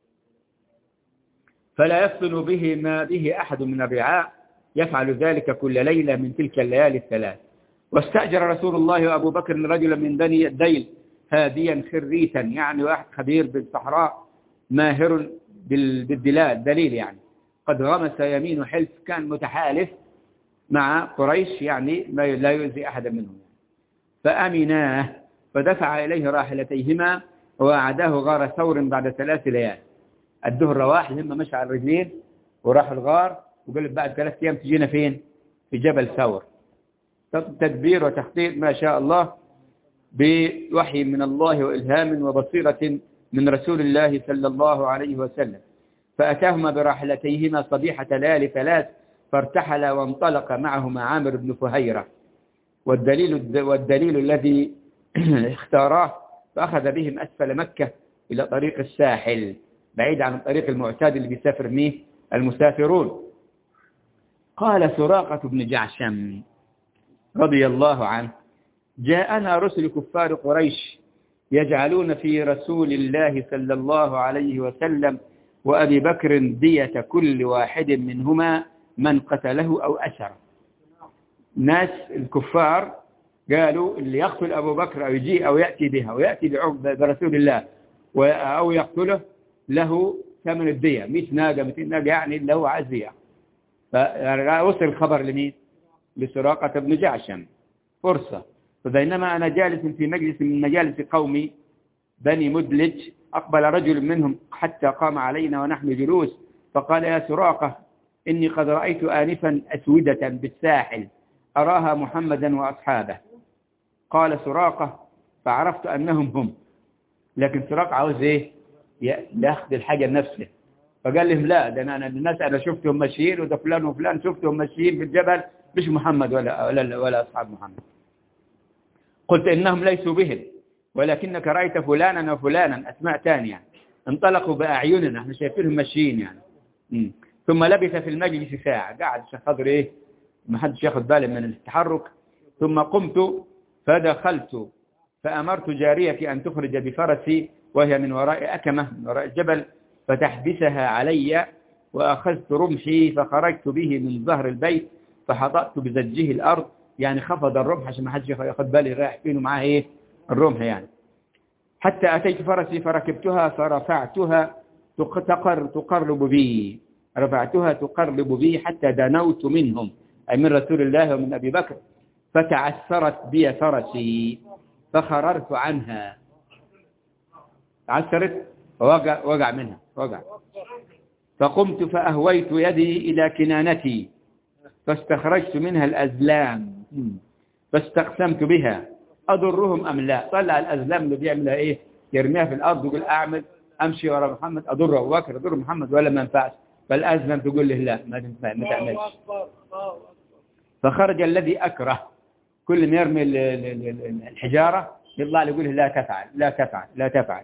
فلا يفطن به ما به أحد من الرعاء، يفعل ذلك كل ليلة من تلك الليالي الثلاث. واستأجر رسول الله وأبو بكر رجلا من بني الديل هاديا خريتا، يعني واحد خبير بالصحراء ماهر بالدلال، دليل يعني، قد غمس يمين حلف، كان متحالف مع قريش، يعني لا يؤذي أحدا منهم. فأمناه فدفع إليه راحلتيهما وأعداه غار ثور بعد 3 ليال. الدهر رواح هم مشى على الرجلين وراح الغار، وقال لك بعد 3 أيام تجينا فين؟ في جبل ثور. تدبير وتخطيط ما شاء الله بوحي من الله وإلهام وبصيرة من رسول الله صلى الله عليه وسلم. فأتاهما براحلتيهما صبيحة ليالي 3، فارتحل وانطلق معهما عامر بن فهيرة، والدليل الذي اختاراه، فأخذ بهم أسفل مكة إلى طريق الساحل، بعيد عن الطريق المعتاد اللي بيسافر فيه المسافرون. قال سراقة بن جعشم رضي الله عنه: جاءنا رسل كفار قريش يجعلون في رسول الله صلى الله عليه وسلم وأبي بكر دية كل واحد منهما من قتله أو أسر. ناس الكفار قالوا اللي يقتل أبو بكر أو يجي أو يأتي بها ويأتي برسول الله أو يقتله له ثمن الدية، 100 ناقة 200 ناقة، يعني اللي هو عزية. فوصل الخبر لمين؟ لسراقة بن جعشم. فرصة. فبينما أنا جالس في مجلس من مجالس قومي بني مدلج، أقبل رجل منهم حتى قام علينا ونحن جلوس، فقال: يا سراقة، إني قد رأيت آنفا أسودة بالساحل أراها محمدا وأصحابه. قال سراقة: فعرفت أنهم هم. لكن سراقة عاوز إيه؟ ياخذ الحاجة لنفسه، فقال لهم: لا، ده أنا الناس أنا شفتهم ماشيين، وده فلان وفلان شفتهم ماشيين في الجبل، مش محمد ولا أصحاب محمد. قلت: إنهم ليسوا بهم، ولكنك رأيت فلانا وفلانا، أسماء ثانية، انطلقوا بأعيننا، احنا شايفينهم ماشيين يعني. ثم لبث في المجلس ساعة، قاعد خضر إيه، ما حدش ياخذ باله من التحرك. ثم قمت فدخلت فأمرت جاريتي أن تخرج بفرسي، وهي من وراء أكمة من وراء الجبل، فتحبسها علي، وأخذت رمحي فخرجت به من ظهر البيت، فحطأت بزجه الأرض، يعني خفض الرمح عشان ما حدش ياخذ بالي رايح فين ومعاه إيه الرمح يعني. حتى أتيت فرسي فركبتها فرفعتها تقرب بي، رفعتها تقرب بي حتى دنوت منهم، أي من رسول الله ومن أبي بكر، فتعثرت بي فرسي فخررت عنها، تعثرت ووقع منها وقع. فقمت فأهويت يدي إلى كنانتي فاستخرجت منها الأزلام فاستقسمت بها أضرهم أم لا. طلع الأزلام اللي بيعملها إيه، يرميها في الأرض ويقول أعمل أمشي ورا محمد أضر أبو بكر أضر محمد ولا ما ينفعش، فالأزلام تقول له لا ما تعملش. فخرج الذي أكره، كل ما يرمي الحجارة يطلع له يقول له لا تفعل لا تفعل لا تفعل.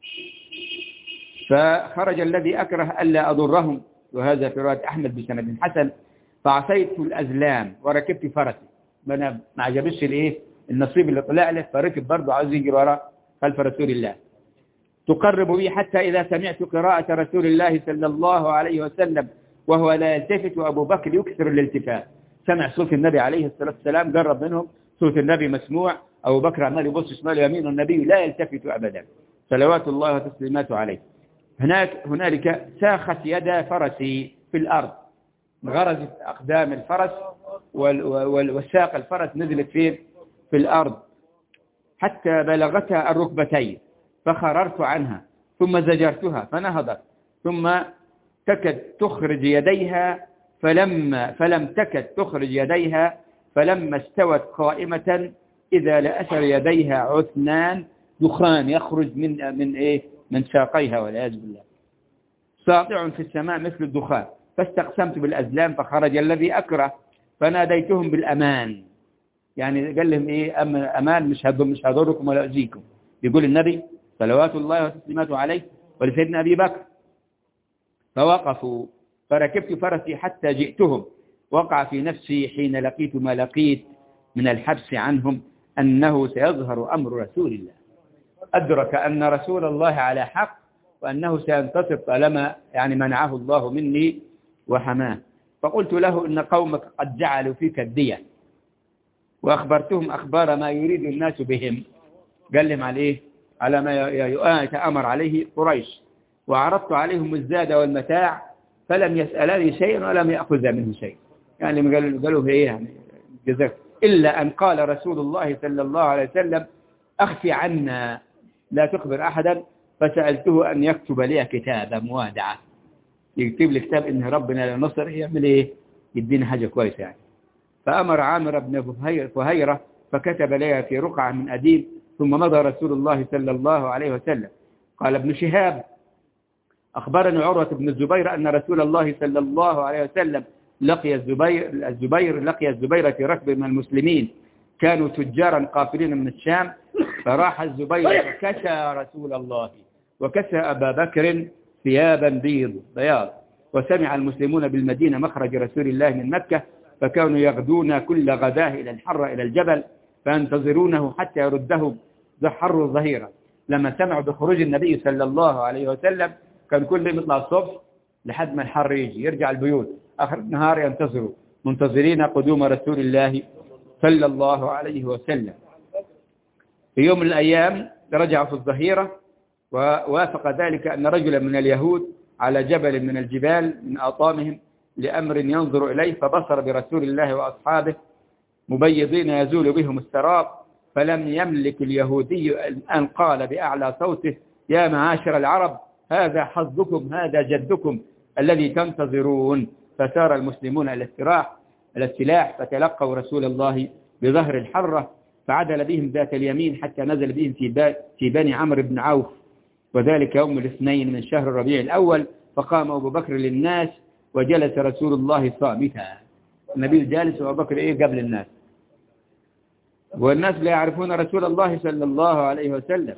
فخرج الذي أكره ألا أضرهم، وهذا في رواية أحمد بسند حسن. فعصيت الأزلام وركبت فرسي، ما عجبش الايه النصيب اللي طلع له، فركب برضه عاوز يجري وراء خلف رسول الله. تقرب بي حتى إذا سمعت قراءة رسول الله صلى الله عليه وسلم وهو لا يلتفت، وأبو بكر يكثر الالتفات. سمع صوت النبي عليه الصلاة والسلام، قرب منهم، صوت النبي مسموع، أبو بكر عمال يبص شمال ويمين، والنبي لا يلتفت أبدا صلوات الله وتسليماته عليه. هنالك ساخت يد فرسي في الأرض، غرزت أقدام الفرس والساق الفرس نزلت في الأرض حتى بلغتها الركبتين، فخررت عنها ثم زجرتها فنهضت، ثم تكد تخرج يديها فلم تكد تخرج يديها، فلما استوت قائمة إذا لأثر يديها عثنان دخان يخرج من ساقيها والعياذ بالله، ساطع في السماء مثل الدخان. فاستقسمت بالأزلام فخرج الذي أكره فناديتهم بالأمان، يعني قال لهم إيه أمان، مش هضركم ولا أذيكم، يقول النبي صلوات الله وتسليماته عليه ولسيدنا أبي بكر. فوقفوا فركبت فرسي حتى جئتهم. وقع في نفسي حين لقيت ما لقيت من الحبس عنهم أنه سيظهر أمر رسول الله. أدرك أن رسول الله على حق وأنه سينتصر طالما يعني منعه الله مني وحماه. فقلت له إن قومك قد جعلوا فيك الدية، وأخبرتهم أخبار ما يريد الناس بهم. قال لهم على إيه؟ على ما يتأمر عليه قريش، وعرضت عليهم الزاد والمتاع فلم يسألني شيئا ولم يأخذ منه شيء. يعني قالوا إيه يعني جزاك، إلا أن قال رسول الله صلى الله عليه وسلم أخفي عنا لا تخبر أحدا، فسألته أن يكتب لي كتابا موادعة، يكتب لي كتاب إن ربنا لنصر، يعمل إيه؟ يدينا حاجة كويسة يعني. فأمر عامر بن فهيرة فكتب لي في رقعة من أديم، ثم مضى رسول الله صلى الله عليه وسلم. قال ابن شهاب أخبرني عروة بن الزبير أن رسول الله صلى الله عليه وسلم لقي الزبير في ركب من المسلمين، كانوا تجارا قافلين من الشام، فراح الزبير فكسى رسول الله وكسى أبا بكر ثيابا بياض. وسمع المسلمون بالمدينة مخرج رسول الله من مكة، فكانوا يغدون كل غداه إلى الحر إلى الجبل، فينتظرونه حتى يرده حر الظهيرة. لما سمعوا بخروج النبي صلى الله عليه وسلم كان كل يوم يطلع الصبح لحد ما الحر يجي يرجع البيوت، آخر النهار ينتظروا منتظرين قدوم رسول الله صلى الله عليه وسلم. في يوم من الأيام رجعوا في الظهيرة، ووافق ذلك أن رجلا من اليهود على جبل من الجبال من أطامهم لأمر ينظر إليه، فبصر برسول الله وأصحابه مبيضين يزول بهم السراب، فلم يملك اليهودي أن قال بأعلى صوته يا معاشر العرب هذا حظكم، هذا جدكم الذي تنتظرون. فسار المسلمون إلى السلاح، فتلقوا رسول الله بظهر الحرة، فعدل بهم ذات اليمين حتى نزل بهم في بني عمرو بن عوف، وذلك يوم الاثنين من شهر الربيع الأول. فقام أبو بكر للناس وجلس رسول الله صامتا. النبي جالس وأبو بكر قبل الناس، والناس لا يعرفون رسول الله صلى الله عليه وسلم.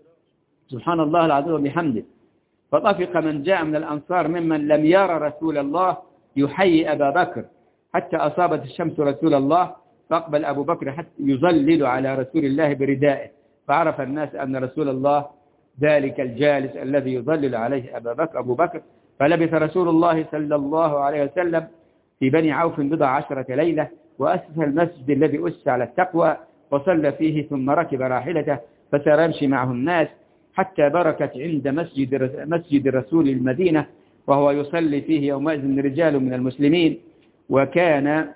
سبحان الله العظيم وبحمده. فطفق من جاء من الأنصار ممن لم يرى رسول الله يحيي أبا بكر حتى أصابت الشمس رسول الله، فأقبل أبو بكر حتى يظلل على رسول الله بردائه، فعرف الناس أن رسول الله ذلك الجالس الذي يظلل عليه أبو بكر. فلبث رسول الله صلى الله عليه وسلم في بني عوف 19 ليلة، وأسس المسجد الذي أسس على التقوى، وصلى فيه ثم ركب راحلته فسار يمشي معه الناس حتى بركت عند مسجد رسول المدينة، وهو يصلي فيه يومئذ رجال من المسلمين، وكان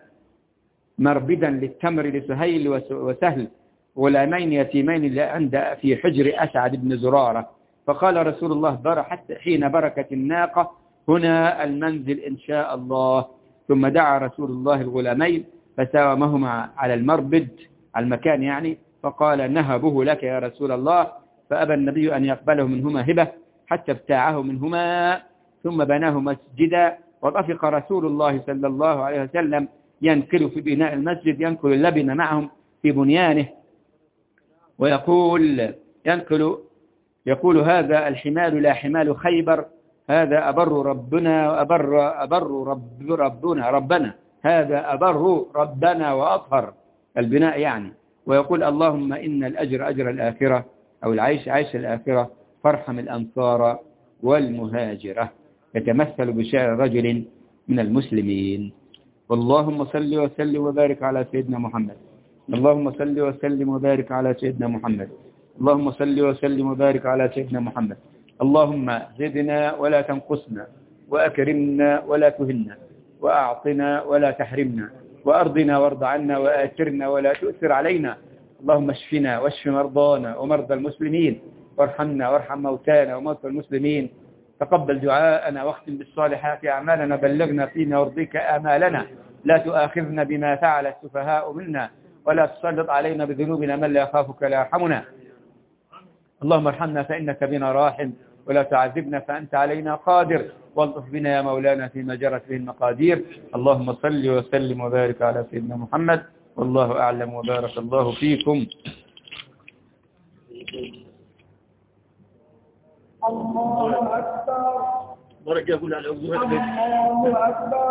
مربدا للتمر لسهيل وسهل غلامين يتيمين عند في حجر أسعد بن زرارة. فقال رسول الله حتى حين بركت الناقة هنا المنزل إن شاء الله. ثم دعا رسول الله الغلامين فساومهما على المربد، على المكان يعني، فقال نهبه لك يا رسول الله، فأبى النبي أن يقبله منهما هبة حتى ابتاعه منهما، ثم بناه مسجدا. وطفق رسول الله صلى الله عليه وسلم ينقل في بناء المسجد، ينقل اللبن معهم في بنيانه، ويقول يقول هذا الحمال لا حمال خيبر، هذا أبر ربنا ربنا هذا أبر ربنا وأطهر البناء يعني. ويقول اللهم إن الأجر أجر الآخرة أو العيش عيش الآخرة، فارحم الأنصار والمهاجرة. يتمثل بشعر رجل من المسلمين. واللهم صل وسلم وبارك على سيدنا محمد. اللهم صل وسلم وبارك على سيدنا محمد. اللهم صل وسلم وبارك على سيدنا محمد. اللهم زدنا ولا تنقصنا، وأكرمنا ولا تهنا، وأعطنا ولا تحرمنا، وأرضنا وارض عنا، وآثرنا ولا تؤثر علينا. اللهم اشفنا واشف مرضانا ومرضى المسلمين، وارحمنا وارحم موتانا وموتى المسلمين. تقبل دعاءنا واختم بالصالحات أعمالنا، بلغنا فيما يرضيك آمالنا، لا تؤاخذنا بما فعل السفهاء منا، ولا تسلط علينا بذنوبنا من لا يخافك لا يرحمنا. اللهم ارحمنا فإنك بنا راحم، ولا تعذبنا فأنت علينا قادر، والطف بنا يا مولانا فيما جرت به المقادير. اللهم صل وسلم وبارك على سيدنا محمد، والله أعلم، وبارك الله فيكم. الله أكبر. الله أكبر.